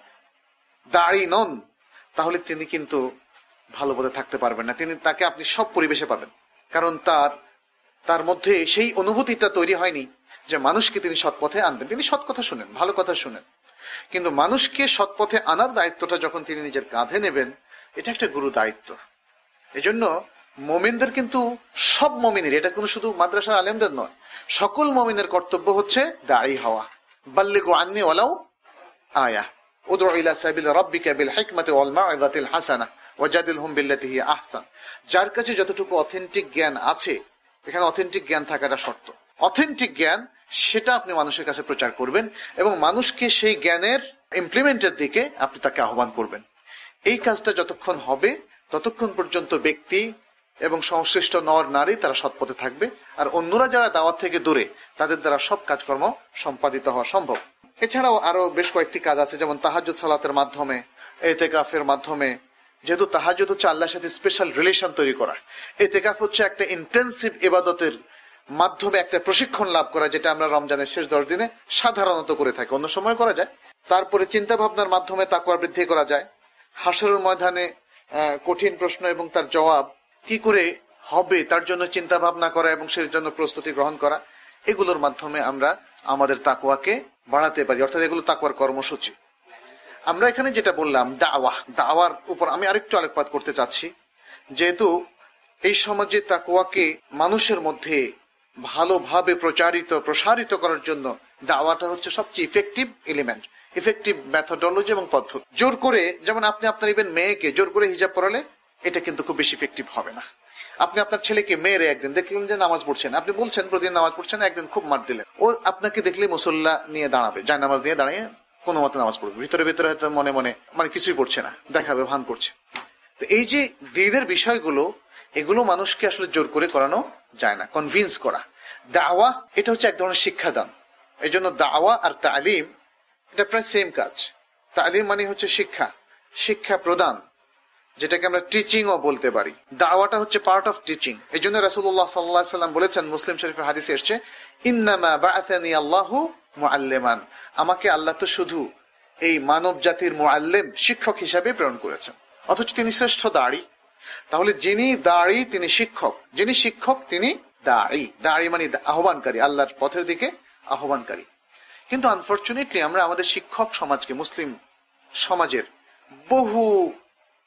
[SPEAKER 1] দাঁড়ি নন, তাহলে তিনি কিন্তু ভালো পথে থাকতে পারবেন না। তিনি তাকে আপনি সব পরিবেশে পাবেন, কারণ তার তার মধ্যে সেই অনুভূতিটা তৈরি হয়নি যে মানুষকে তিনি সৎপথে আনবেন। তিনি সৎ কথা শুনেন, ভালো কথা শুনেন, কিন্তু মানুষকে সৎপথে আনার দায়িত্বটা যখন তিনি নিজের কাঁধে নেবেন, এটা একটা গুরু দায়িত্ব। এজন্য মুমিনদের, কিন্তু সব মুমিনের, এটা কোনো শুধু মাদ্রাসার আলেমদের নয়, সকল মুমিনের কর্তব্য হচ্ছে দায়ী হওয়া। বাল্লিগু আন্নী ওয়ালাউ আয়া, উদউ ইলা সাবিল রাব্বিকা বিল হিকমাতি ওয়াল মাউইযাতিল হাসানা ওয়াজাদিলহুম বিল্লাতী হিয়া আহসান। যার কাছে যতটুকু অথেন্টিক জ্ঞান আছে, এখানে অথেন্টিক জ্ঞান থাকাটা শর্ত, অথেন্টিক জ্ঞান, সেটা আপনি মানুষের কাছে প্রচার করবেন এবং মানুষকে সেই জ্ঞানের ইমপ্লিমেন্টের দিকে আপনি তাকে আহ্বান করবেন। এই কাজটা যতক্ষণ হবে, ততক্ষণ পর্যন্ত ব্যক্তি এবং সংশ্লিষ্ট নর নারী তারা সৎপথে থাকবে, আর অন্যরা যারা দাওয়াত থেকে দূরে, তাদের দ্বারা সব কাজকর্ম সম্পাদিত হওয়া সম্ভব। এছাড়াও আরো বেশ কয়েকটি কাজ আছে, যেমন তাহাজ্জুদ সালাতের মাধ্যমে, ইতিকাফের মাধ্যমে। যেহেতু তাহাজ্জুদ হচ্ছে আল্লাহর সাথে স্পেশাল রিলেশন তৈরি করা, ইতিকাফ হচ্ছে একটা ইন্টেন্সিভ ইবাদতের মাধ্যমে একটা প্রশিক্ষণ লাভ করা, যেটা আমরা রমজানের শেষ দশ দিনে সাধারণত করে থাকি, অন্য সময় করা যায়। তারপরে চিন্তা ভাবনার মাধ্যমে তাকওয়া বৃদ্ধি করা যায়। হাশরের ময়দানে কঠিন প্রশ্ন এবং তার জবাব কি করে হবে, তার জন্য চিন্তা ভাবনা করা এবং সেই জন্য প্রস্তুতি গ্রহণ করা, এগুলোর মাধ্যমে আমরা আমাদের তাকওয়াকে বাড়াতে পারি, অর্থাৎ এগুলো তাকওয়ার কর্মসূচি। আমরা এখানে যেটা বললাম দাওয়া, দাওয়ার উপর আমি আরেকটু আলোকপাত করতে চাচ্ছি। যেহেতু এই সমাজে তাকওয়াকে মানুষের মধ্যে ভালোভাবে প্রচারিত প্রসারিত করার জন্য দাওয়াটা হচ্ছে সবচেয়ে ইফেক্টিভ এলিমেন্ট, ইফেক্টিভ মেথডোলজি এবং পদ্ধতি। জোর করে, যেমন আপনি আপনার ইভেন মেয়েকে জোর করে হিজাব পরালে, এটা কিন্তু খুব বেশি ইফেক্টিভ হবে না। আপনি আপনার ছেলেকে মেয়েরে একদিন দেখলেন যে নামাজ পড়ছেন, আপনি বলছেন প্রতিদিন নামাজ পড়ছেন, একদিন খুব মার দিলেন, ও আপনাকে দেখলে মুসল্লা নিয়ে দাঁড়াবে, যায় নামাজ নিয়ে দাঁড়িয়ে কোনো মতে নামাজ পড়বে, ভিতরে ভিতরে হয়তো মনে মনে মানে কিছুই পড়ছে না, দেখাবে, ভান করছে। তো এই যে দ্বিধের বিষয়গুলো, এগুলো মানুষকে আসলে জোর করে করানো যায় না, কনভিন্স করা। দাওয়া এটা হচ্ছে এক ধরনের শিক্ষাদান। এই জন্য দাওয়া আর তালিম এটা প্রায় সেম কাজ। তালিম মানে হচ্ছে শিক্ষা, শিক্ষা প্রদান, যেটাকে আমরা টিচিং ও বলতে পারি। দাওয়াটা হচ্ছে পার্ট অফ টিচিং। এই জন্য রাসূলুল্লাহ সাল্লাল্লাহু আলাইহি সাল্লাম বলেছেন, মুসলিম শরীফের হাদিসে এসেছে, ইন্নামা বাআসানি আল্লাহু মুআল্লিমান, আমাকে আল্লাহ তো শুধু এই মানব জাতির মুআল্লিম, শিক্ষক হিসাবে প্রেরণ করেছেন, অথচ তিনি শ্রেষ্ঠ দাড়ি। তাহলে যিনি দাড়ি তিনি শিক্ষক, যিনি শিক্ষক তিনি দাড়ি। দাড়ি মানে আহ্বানকারী, আল্লাহর পথের দিকে আহ্বানকারী। কিন্তু আনফরচুনেটলি আমরা আমাদের শিক্ষক সমাজকে, মুসলিম সমাজের বহু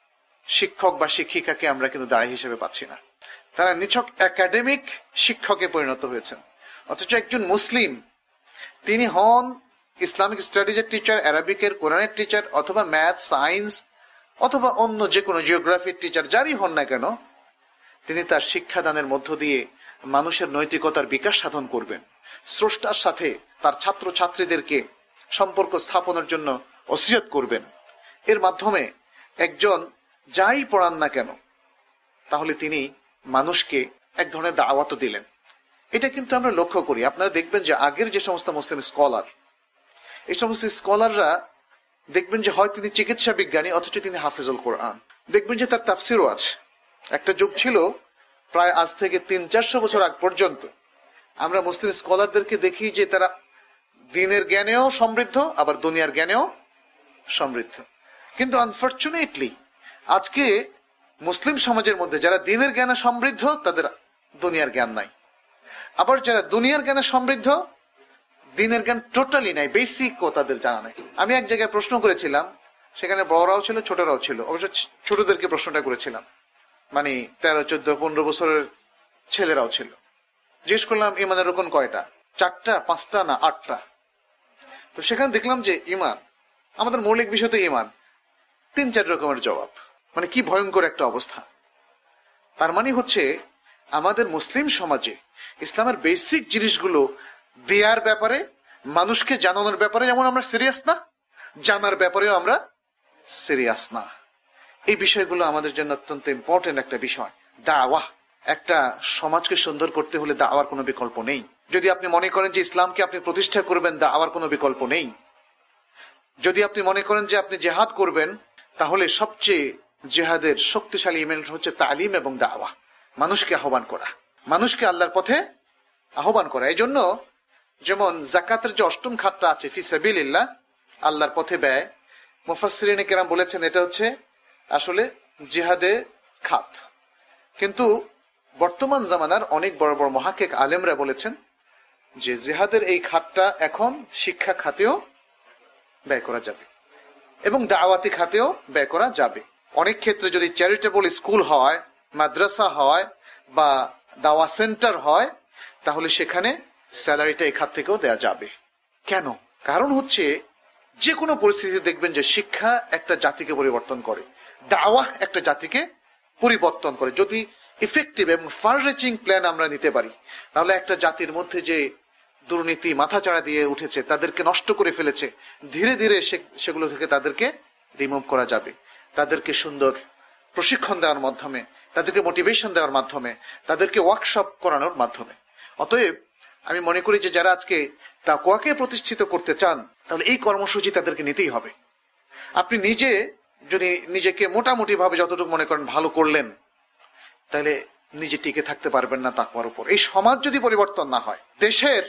[SPEAKER 1] শিক্ষক বা শিক্ষিকাকে আমরা কিন্তু দায়ী হিসেবে পাচ্ছি না। তারা নিছক একাডেমিক শিক্ষকে পরিণত হয়েছেন। অথচ একজন মুসলিম তিনি হন ইসলামিক স্টাডিজের টিচার, অ্যারাবিকের, কোরআনের টিচার, অথবা ম্যাথ, সায়েন্স, অথবা অন্য যে কোনো জিওগ্রাফির টিচার, যারই হন না কেন, তিনি তার শিক্ষাদানের মধ্য দিয়ে মানুষের নৈতিকতার বিকাশ সাধন করবেন। স্রষ্টার সাথে তার ছাত্র ছাত্রীদেরকে সম্পর্ক স্থাপনের জন্য ওসিয়ত করবেন। এর মাধ্যমে একজন যাই পড়ান না কেন, তাহলে তিনি মানুষকে এক ধরনের দাওয়াত দিলেন। এটা কিন্তু আমরা লক্ষ্য করি। আপনারা দেখবেন যে আগের যে সমস্ত মুসলিম স্কলার, এই সমস্ত স্কলাররা দেখবেন যে হয় তিনি চিকিৎসা বিজ্ঞানী, অথচ তিনি হাফিজুল কোরআন। দেখবেন যে তার তাফসিরও আছে। একটা যুগ ছিল প্রায় আজ থেকে তিন চারশো বছর আগ পর্যন্ত, আমরা মুসলিম স্কলারদেরকে দেখি যে তারা দিনের জ্ঞানেও সমৃদ্ধ, আবার দুনিয়ার জ্ঞানেও সমৃদ্ধ। কিন্তু আনফরচুনেটলি আজকে মুসলিম সমাজের মধ্যে যারা দিনের জ্ঞানে সমৃদ্ধ, তাদের দুনিয়ার জ্ঞান নাই। আবার যারা দুনিয়ার জ্ঞানে সমৃদ্ধ, দিনের জ্ঞান টোটালি নাই, বেসিকও তাদের জানা নাই। আমি এক জায়গায় প্রশ্ন করেছিলাম, সেখানে বড়রাও ছিল, ছোটরাও ছিল। অবশ্য ছোটদেরকে প্রশ্নটা করেছিলাম, মানে তেরো চোদ্দ পনেরো বছরের ছেলেরাও ছিল। জিজ্ঞেস করলাম ইমানের রকম কয়টা, চারটা, পাঁচটা না আটটা? তো সেখানে দেখলাম যে ইমান, আমাদের মৌলিক বিষয় তো ইমান, তিন চার রকমের জবাব। মানে কি ভয়ঙ্কর একটা অবস্থা। তার মানে হচ্ছে আমাদের মুসলিম সমাজে ইসলামের বেসিক জিনিসগুলো দেয়ার ব্যাপারে, মানুষকে জানানোর ব্যাপারে যেমন আমরা সিরিয়াস না, জানার ব্যাপারেও আমরা সিরিয়াস না। এই বিষয়গুলো আমাদের জন্য অত্যন্ত ইম্পর্টেন্ট একটা বিষয়। দাওয়া, একটা সমাজকে সুন্দর করতে হলে দাওয়ার কোনো বিকল্প নেই। যদি আপনি মনে করেন যে ইসলামকে আপনি প্রতিষ্ঠা করবেন, দাওয়ার কোনো বিকল্প নেই। যদি আপনি মনে করেন যে আপনি জেহাদ করবেন, তাহলে সবচেয়ে জেহাদের শক্তিশালী এলিমেন্ট হচ্ছে তালিম এবং দাওয়া, মানুষকে আহ্বান করা, মানুষকে আল্লাহর পথে আহ্বান করা। এই জন্য যেমন যাকাতের যে অষ্টম খাতটা আছে, ফি সাবিলিল্লাহ, আল্লাহর পথে ব্যয়, মুফাসসিরিনে কেরাম বলেছেন এটা হচ্ছে আসলে জিহাদে খাত। কিন্তু বর্তমান জামানার অনেক বড় বড় মুহাক্কিক আলেমরা বলেছেন যে জিহাদের এই খাতটা এখন শিক্ষা খাতেও ব্যয় করা যাবে এবং দাওয়াতি খাতেও ব্যয় করা যাবে। অনেক ক্ষেত্রে যদি চ্যারিটেবল স্কুল হয়, মাদ্রাসা হয় বা দাওয়া সেন্টার হয়, তাহলে সেখানে স্যালারিটা এই খাত থেকেও দেয়া যাবে। কেন? কারণ হচ্ছে যে কোনো পরিস্থিতি দেখবেন যে শিক্ষা একটা জাতিকে পরিবর্তন করে, দাওয়া একটা জাতিকে পরিবর্তন করে। যদি ইফেক্টিভ এবং ফার রিচিং প্ল্যান আমরা নিতে পারি, তাহলে একটা জাতির মধ্যে যে দুর্নীতি মাথাচাড়া দিয়ে উঠেছে, তাদেরকে নষ্ট করে ফেলেছে, ধীরে ধীরে সেগুলো থেকে তাদেরকে রিমুভ করা যাবে। তাদেরকে সুন্দর প্রশিক্ষণ দেওয়ার মাধ্যমে, তাদেরকে মোটিভেশন দেওয়ার মাধ্যমে, তাদেরকে ওয়ার্কশপ করানোর মাধ্যমে। অতএব আমি মনে করি যে যারা আজকে তাকওয়াকে প্রতিষ্ঠিত করতে চান, তাহলে এই কর্মসূচি তাদেরকে নিতেই হবে। আপনি নিজে যদি নিজেকে মোটামুটি ভাবে যতটুকু মনে করেন ভালো করলেন, তাহলে নিজে টিকে থাকতে পারবেন না তাকওয়ার উপর। এই সমাজ যদি পরিবর্তন না হয়, দেশের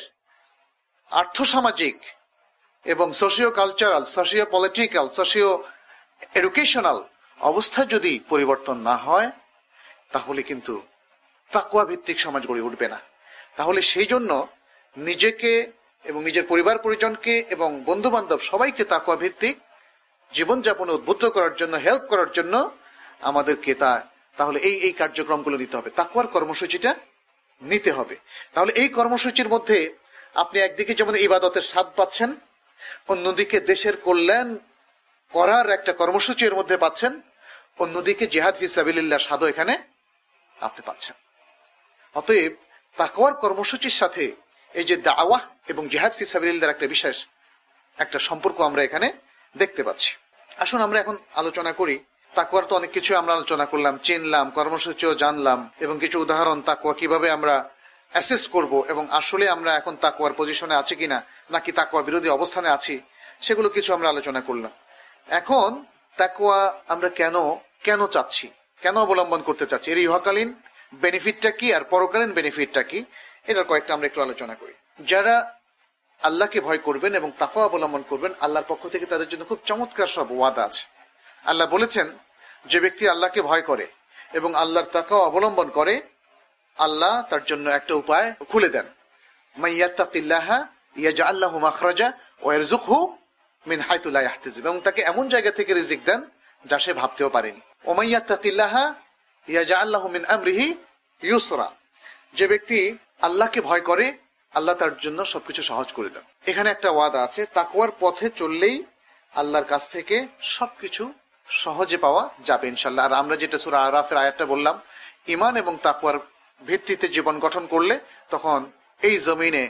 [SPEAKER 1] আর্থসামাজিক এবং socio cultural, socio political, socio educational অবস্থা যদি পরিবর্তন না হয়, তাহলে কিন্তু তাকওয়া ভিত্তিক সমাজ গড়ে উঠবে না। তাহলে সেই জন্য নিজেকে এবং নিজের পরিবার পরিজনকে এবং বন্ধু বান্ধব সবাইকে তাকওয়া ভিত্তিক জীবনযাপনে উদ্বুদ্ধ করার জন্য, হেল্প করার জন্য আমাদেরকে তা তাহলে এই এই কার্যক্রমগুলো নিতে হবে, তাকওয়ার কর্মসূচিটা নিতে হবে। তাহলে এই কর্মসূচির মধ্যে আপনি একদিকে যেমন ইবাদতের স্বাদ পাচ্ছেন, অন্যদিকে দেশের কল্যাণ করার একটা কর্মসূচি এর মধ্যে পাচ্ছেন, অন্যদিকে জিহাদ ফি সাবিলিল্লাহ স্বাদও এখানে আপনি পাচ্ছেন। অতএব তাকওয়ার কর্মসূচির সাথে এই যে দাওয়াহ এবং জিহাদ ফি সাবিলিল্লাহর একটা বিশেষ একটা সম্পর্ক আমরা এখানে দেখতে পাচ্ছি। আসুন আমরা এখন আলোচনা করি। তাকওয়ার তো অনেক কিছু আমরা আলোচনা করলাম, চিনলাম, কর্মসূচিও জানলাম এবং কিছু উদাহরণ তাকওয়া কিভাবে আমরা অ্যাসেস করব এবং আসলে আমরা এখন তাকওয়ার পজিশনে আছি কিনা নাকি তাকওয়া বিরোধী অবস্থানে আছি, সেগুলো কিছু আমরা আলোচনা করলাম। এখন তাকওয়া আমরা কেন কেন চাচ্ছি, কেন অবলম্বন করতে চাচ্ছি, এর ইহকালীন বেনিফিটটা কি আর পরকালীন বেনিফিটটা কি, এটার কয়েকটা আমরা একটু আলোচনা করি। যারা আল্লাহকে ভয় করবেন এবং তাকওয়া অবলম্বন করবেন, আল্লাহর পক্ষ থেকে তাদের জন্য খুব চমৎকার সব ওয়াদা আছে। আল্লাহ বলেছেন, যে ব্যক্তি আল্লাহকে ভয় করে এবং আল্লাহর তাকওয়া অবলম্বন করে, আল্লাহ তার জন্য একটা উপায় খুলে দেন। মাইয়াত্তাকিল্লাহা ইয়াজআল লাহু মাখরাজা ওয়া ইয়ারযুকহু মিন হাইতু লা ইয়াহতাসিব, এবং তাকে এমন জায়গা থেকে রিজিক দেন যা সে ভাবতেও পারেনি। ওমান ইয়াত্তাকিল্লাহা ইয়াজআল লাহু মিন আমরিহি ইউসরা, যে ব্যক্তি আল্লাহকে ভয় করে আল্লাহ তার জন্য সবকিছু সহজ করে দেন। এখানে একটা ওয়াদা আছে, তাকওয়ার পথে চললেই আল্লাহর কাছ থেকে সবকিছু সহজে পাওয়া যাবে ইনশাআল্লাহ। আর আমরা যেটা সূরা আরাফের আয়াতটা বললাম, ঈমান এবং তাকওয়ার ভিত্তিতে জীবন গঠন করলে তখন এই জমিনে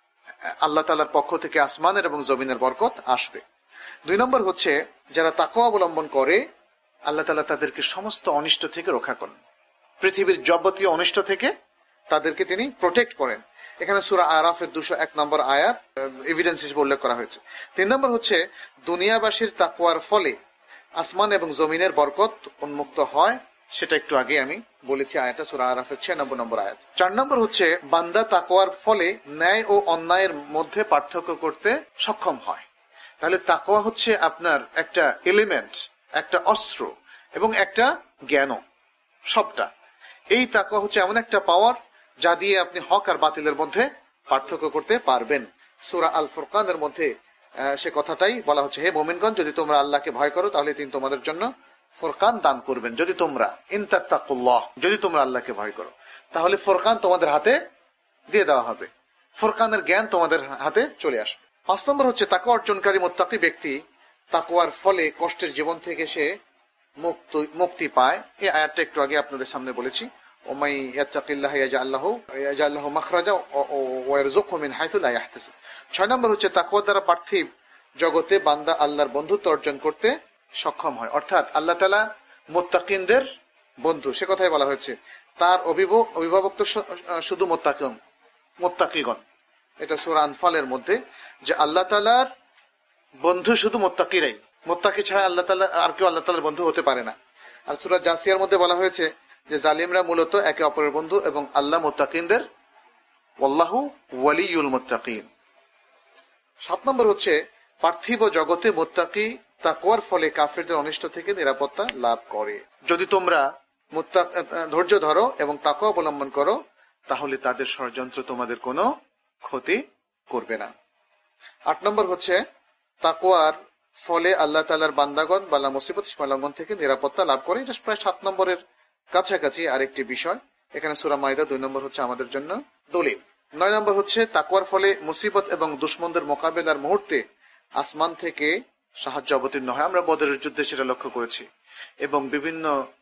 [SPEAKER 1] আল্লাহ তাআলার পক্ষ থেকে আসমানের এবং জমিনের বরকত আসবে। দুই নম্বর হচ্ছে, যারা তাকওয়া অবলম্বন করে আল্লাহ তাআলা তাদেরকে সমস্ত অনিষ্ট থেকে রক্ষা করেন, পৃথিবীর যাবতীয় অনিষ্ট থেকে তাদেরকে তিনি প্রোটেক্ট করেন। এখানে সূরা আরাফের দুশো এক নম্বর আয়াত এভিডেন্স হিসেবে উল্লেখ করা হয়েছে। তিন নম্বর হচ্ছে, দুনিয়াবাসীর তাকওয়ার ফলে আসমান এবং জমিনের বরকত উন্মুক্ত হয়, সেটা একটু আগে আমি বলেছি, আয়াতটা সূরা আরাফের ছিয়ানব্বই নম্বর আয়াত। চার নম্বর হচ্ছে, বান্দা তাকওয়ার ফলে ন্যায় ও অন্যায়ের মধ্যে পার্থক্য করতে সক্ষম হয়। তাহলে তাকওয়া হচ্ছে আপনার একটা এলিমেন্ট, একটা অস্ত্র এবং একটা জ্ঞানও, সবটা। এই তাকওয়া হচ্ছে এমন একটা পাওয়ার যা দিয়ে আপনি হক আর বাতিলের মধ্যে পার্থক্য করতে পারবেন। সূরা আল ফুরকানের মধ্যে সে কথাটাই বলা হচ্ছে, হে মুমিনগণ, যদি তোমরা আল্লাহকে ভয় করো তাহলে তিনি তোমাদের জন্য ফুরকান দান করবেন। যদি তোমরা ইনতাত্তাকুল্লাহ, যদি তোমরা আল্লাহকে ভয় করো তাহলে ফুরকান তোমাদের হাতে দিয়ে দেওয়া হবে, ফুরকানের জ্ঞান তোমাদের হাতে চলে আসবে। পাঁচ নম্বর হচ্ছে, তাকওয়া অর্জনকারী মুত্তাকি ব্যক্তি তাকওয়ার ফলে কষ্টের জীবন থেকে সে মুক্তি মুক্তি পায়। এই আয়াতটা একটু আগে আপনাদের সামনে বলেছি, ওমাই ইয়াত্তাকিল্লাহ ইয়াজআল লাহু ইয়াজআল লাহু মাখরাজা ওয়া ইয়ারযুকহু মিন হাইথু লা ইয়াহতাসিব। ছয় নম্বর হচ্ছে, তাকওয়া দ্বারা পার্থিব জগতে বান্দা আল্লাহর বন্ধুত্ব অর্জন করতে সক্ষম হয়। অর্থাৎ আল্লাহ তাআলা মুত্তাকিনদের বন্ধু, সে কথাই বলা হয়েছে। তার অভিভাবক তো শুধু মুত্তাকিন মুত্তাকিগণ, এটা সূরা আনফালের মধ্যে, যে আল্লাহ তাআলার বন্ধু শুধু মুত্তাকিরাই, মুত্তাকি ছাড়া আল্লাহ তাআলা আর কেউ আল্লাহ তাআলার বন্ধু হতে পারে না। আর সূরা জাসিয়ার মধ্যে বলা হয়েছে যে জালিমরা মূলত একে অপরের বন্ধু এবং আল্লাহ মুত্তাকিনদের ওয়াল্লাহু ওয়ালিয়ুল মুত্তাকিন। সাত নম্বর হচ্ছে, পার্থিব জগতে মুত্তাকি তাকওয়ার ফলে কাফেরদের অনিষ্ট থেকে নিরাপত্তা লাভ করে। যদি তোমরা মুত্তাক ধৈর্য ধরো এবং তাকওয়া অবলম্বন করো তাহলে তাদের ষড়যন্ত্র তোমাদের কোনো ক্ষতি করবে না। আট নম্বর হচ্ছে, তাকওয়ার ফলে আল্লাহ তাআলার বান্দাগণ বালা মুসিবত সীমালঙ্ঘন থেকে নিরাপত্তা লাভ করে। এটা প্রায় সাত নম্বরের কাছাকাছি আরেকটি বিষয়। এখানে সূরা মাইদা দুই নম্বর হচ্ছে আমাদের জন্য দলিল। নয় নম্বর হচ্ছে, তাকওয়ার ফলে মুসিবত এবং দুশমনদের মোকাবেলার মুহূর্তে আসমান থেকে সাহায্য অবতীর্ণ হয়। আমরা বদরের যুদ্ধে সেটা লক্ষ্য করেছি। এবং বিভিন্ন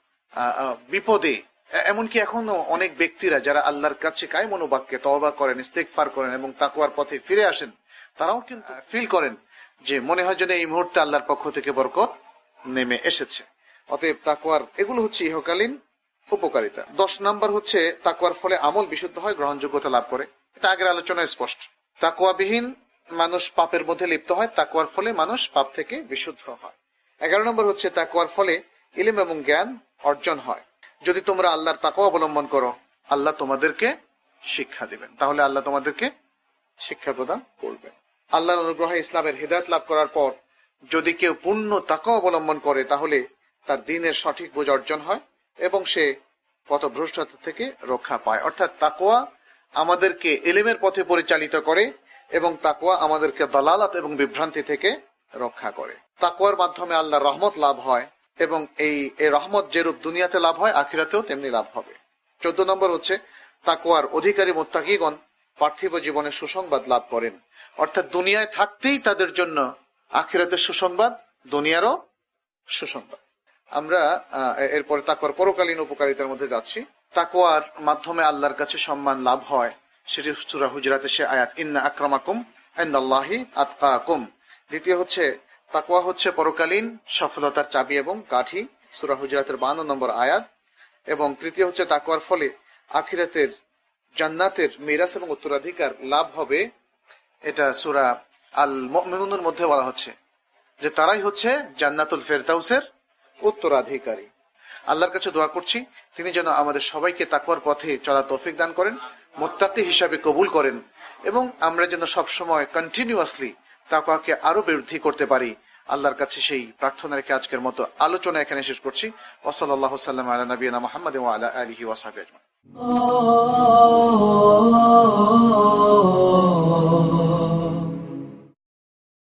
[SPEAKER 1] বিপদে, এমনকি এখনো অনেক ব্যক্তিরা যারা আল্লাহর কাছে কায়েম অনুবাক্যে তওবা করেন, ইস্তেগফার করেন এবং তাকওয়ার পথে ফিরে আসেন, তারাও কিন্তু ফিল করেন যে মনে হয় যেন এই মুহূর্তে আল্লাহর পক্ষ থেকে বরকত নেমে এসেছে। অতএব তাকওয়ার এগুলো হচ্ছে ইহকালীন উপকারিতা। দশ নম্বর হচ্ছে, তাকওয়ার ফলে আমল বিশুদ্ধ হয়, গ্রহণযোগ্যতা লাভ করে। এটা আগের আলোচনায় স্পষ্ট। তাকওয়াবিহীন মানুষ পাপের মধ্যে লিপ্ত হয়, তাকওয়ার ফলে মানুষ পাপ থেকে বিশুদ্ধ হয়। এগারো নম্বর হচ্ছে, তাকওয়ার ফলে ইলম এবং জ্ঞান অর্জন হয়। যদি তোমরা আল্লাহর তাকওয়া অবলম্বন করো আল্লাহ তোমাদেরকে শিক্ষা দিবেন, তাহলে আল্লাহ তোমাদেরকে শিক্ষা প্রদান করবেন। আল্লাহর অনুগ্রহে ইসলামের হিদায়াত লাভ করার পর যদি কেউ পূর্ণ তাকওয়া অবলম্বন করে তাহলে তার দ্বীনের সঠিক বোঝ অর্জন হয় এবং সে পথভ্রষ্টতা থেকে রক্ষা পায়। অর্থাৎ তাকওয়া আমাদেরকে ইলমের পথে পরিচালিত করে এবং তাকওয়া আমাদেরকে দালালাত এবং বিভ্রান্তি থেকে রক্ষা করে। তাকওয়ার মাধ্যমে আল্লাহর রহমত লাভ হয় এবং এই রহমত যেরূপ দুনিয়াতে লাভ হয় আখিরাতেও তেমনি লাভ হবে। চোদ্দ নম্বর হচ্ছে, তাকওয়ার অধিকারী মুত্তাকিগণ পার্থিব জীবনের সুসংবাদ লাভ করেন। অর্থাৎ দুনিয়ায় থাকতেই তাদের জন্য আখিরাতের সুসংবাদ, দুনিয়ারও সুসংবাদ। আমরা এরপরে তাকওয়ার পরকালীন উপকারিতার মধ্যে যাচ্ছি। তাকওয়ার মাধ্যমে আল্লাহর কাছে সম্মান লাভ হয়, সেটি সূরা হুজরাতে সে আয়াত, ইন্না আকরামাকুম ইনদাল্লাহি আতকাকুম। দ্বিতীয় হচ্ছে, তাকওয়া হচ্ছে পরকালীন সফলতার চাবি এবং কাঠি, সূরা হুজরাতের বান্ন নম্বর আয়াত। এবং তৃতীয় হচ্ছে, তাকওয়ার ফলে আখিরাতের জান্নাতের মিরাস এবং উত্তরাধিকার লাভ হবে। এটা সূরা আল মুমিনুনের মধ্যে বলা হচ্ছে যে তারাই হচ্ছে জান্নাতুল ফেরদাউসের উত্তরাধিকারী। আল্লাহর কাছে দোয়া করছি তিনি যেন আমাদের সবাইকে তাকওয়ার পথে চলার তৌফিক দান করেন, মুত্তাকি হিসাবে কবুল করেন এবং আমরা যেন সবসময় কন্টিনিউয়াসলি তাকওয়াকে আরো বৃদ্ধি করতে পারি। আল্লাহর কাছে সেই প্রার্থনা রেখে আজকের মতো আলোচনা এখানে শেষ করছি। ওয়া সাল্লাল্লাহু সাল্লাম আলা নবিয়িনা মুহাম্মাদিন ওয়া আলা আলিহি ওয়া সাহবিহি আজমাইন।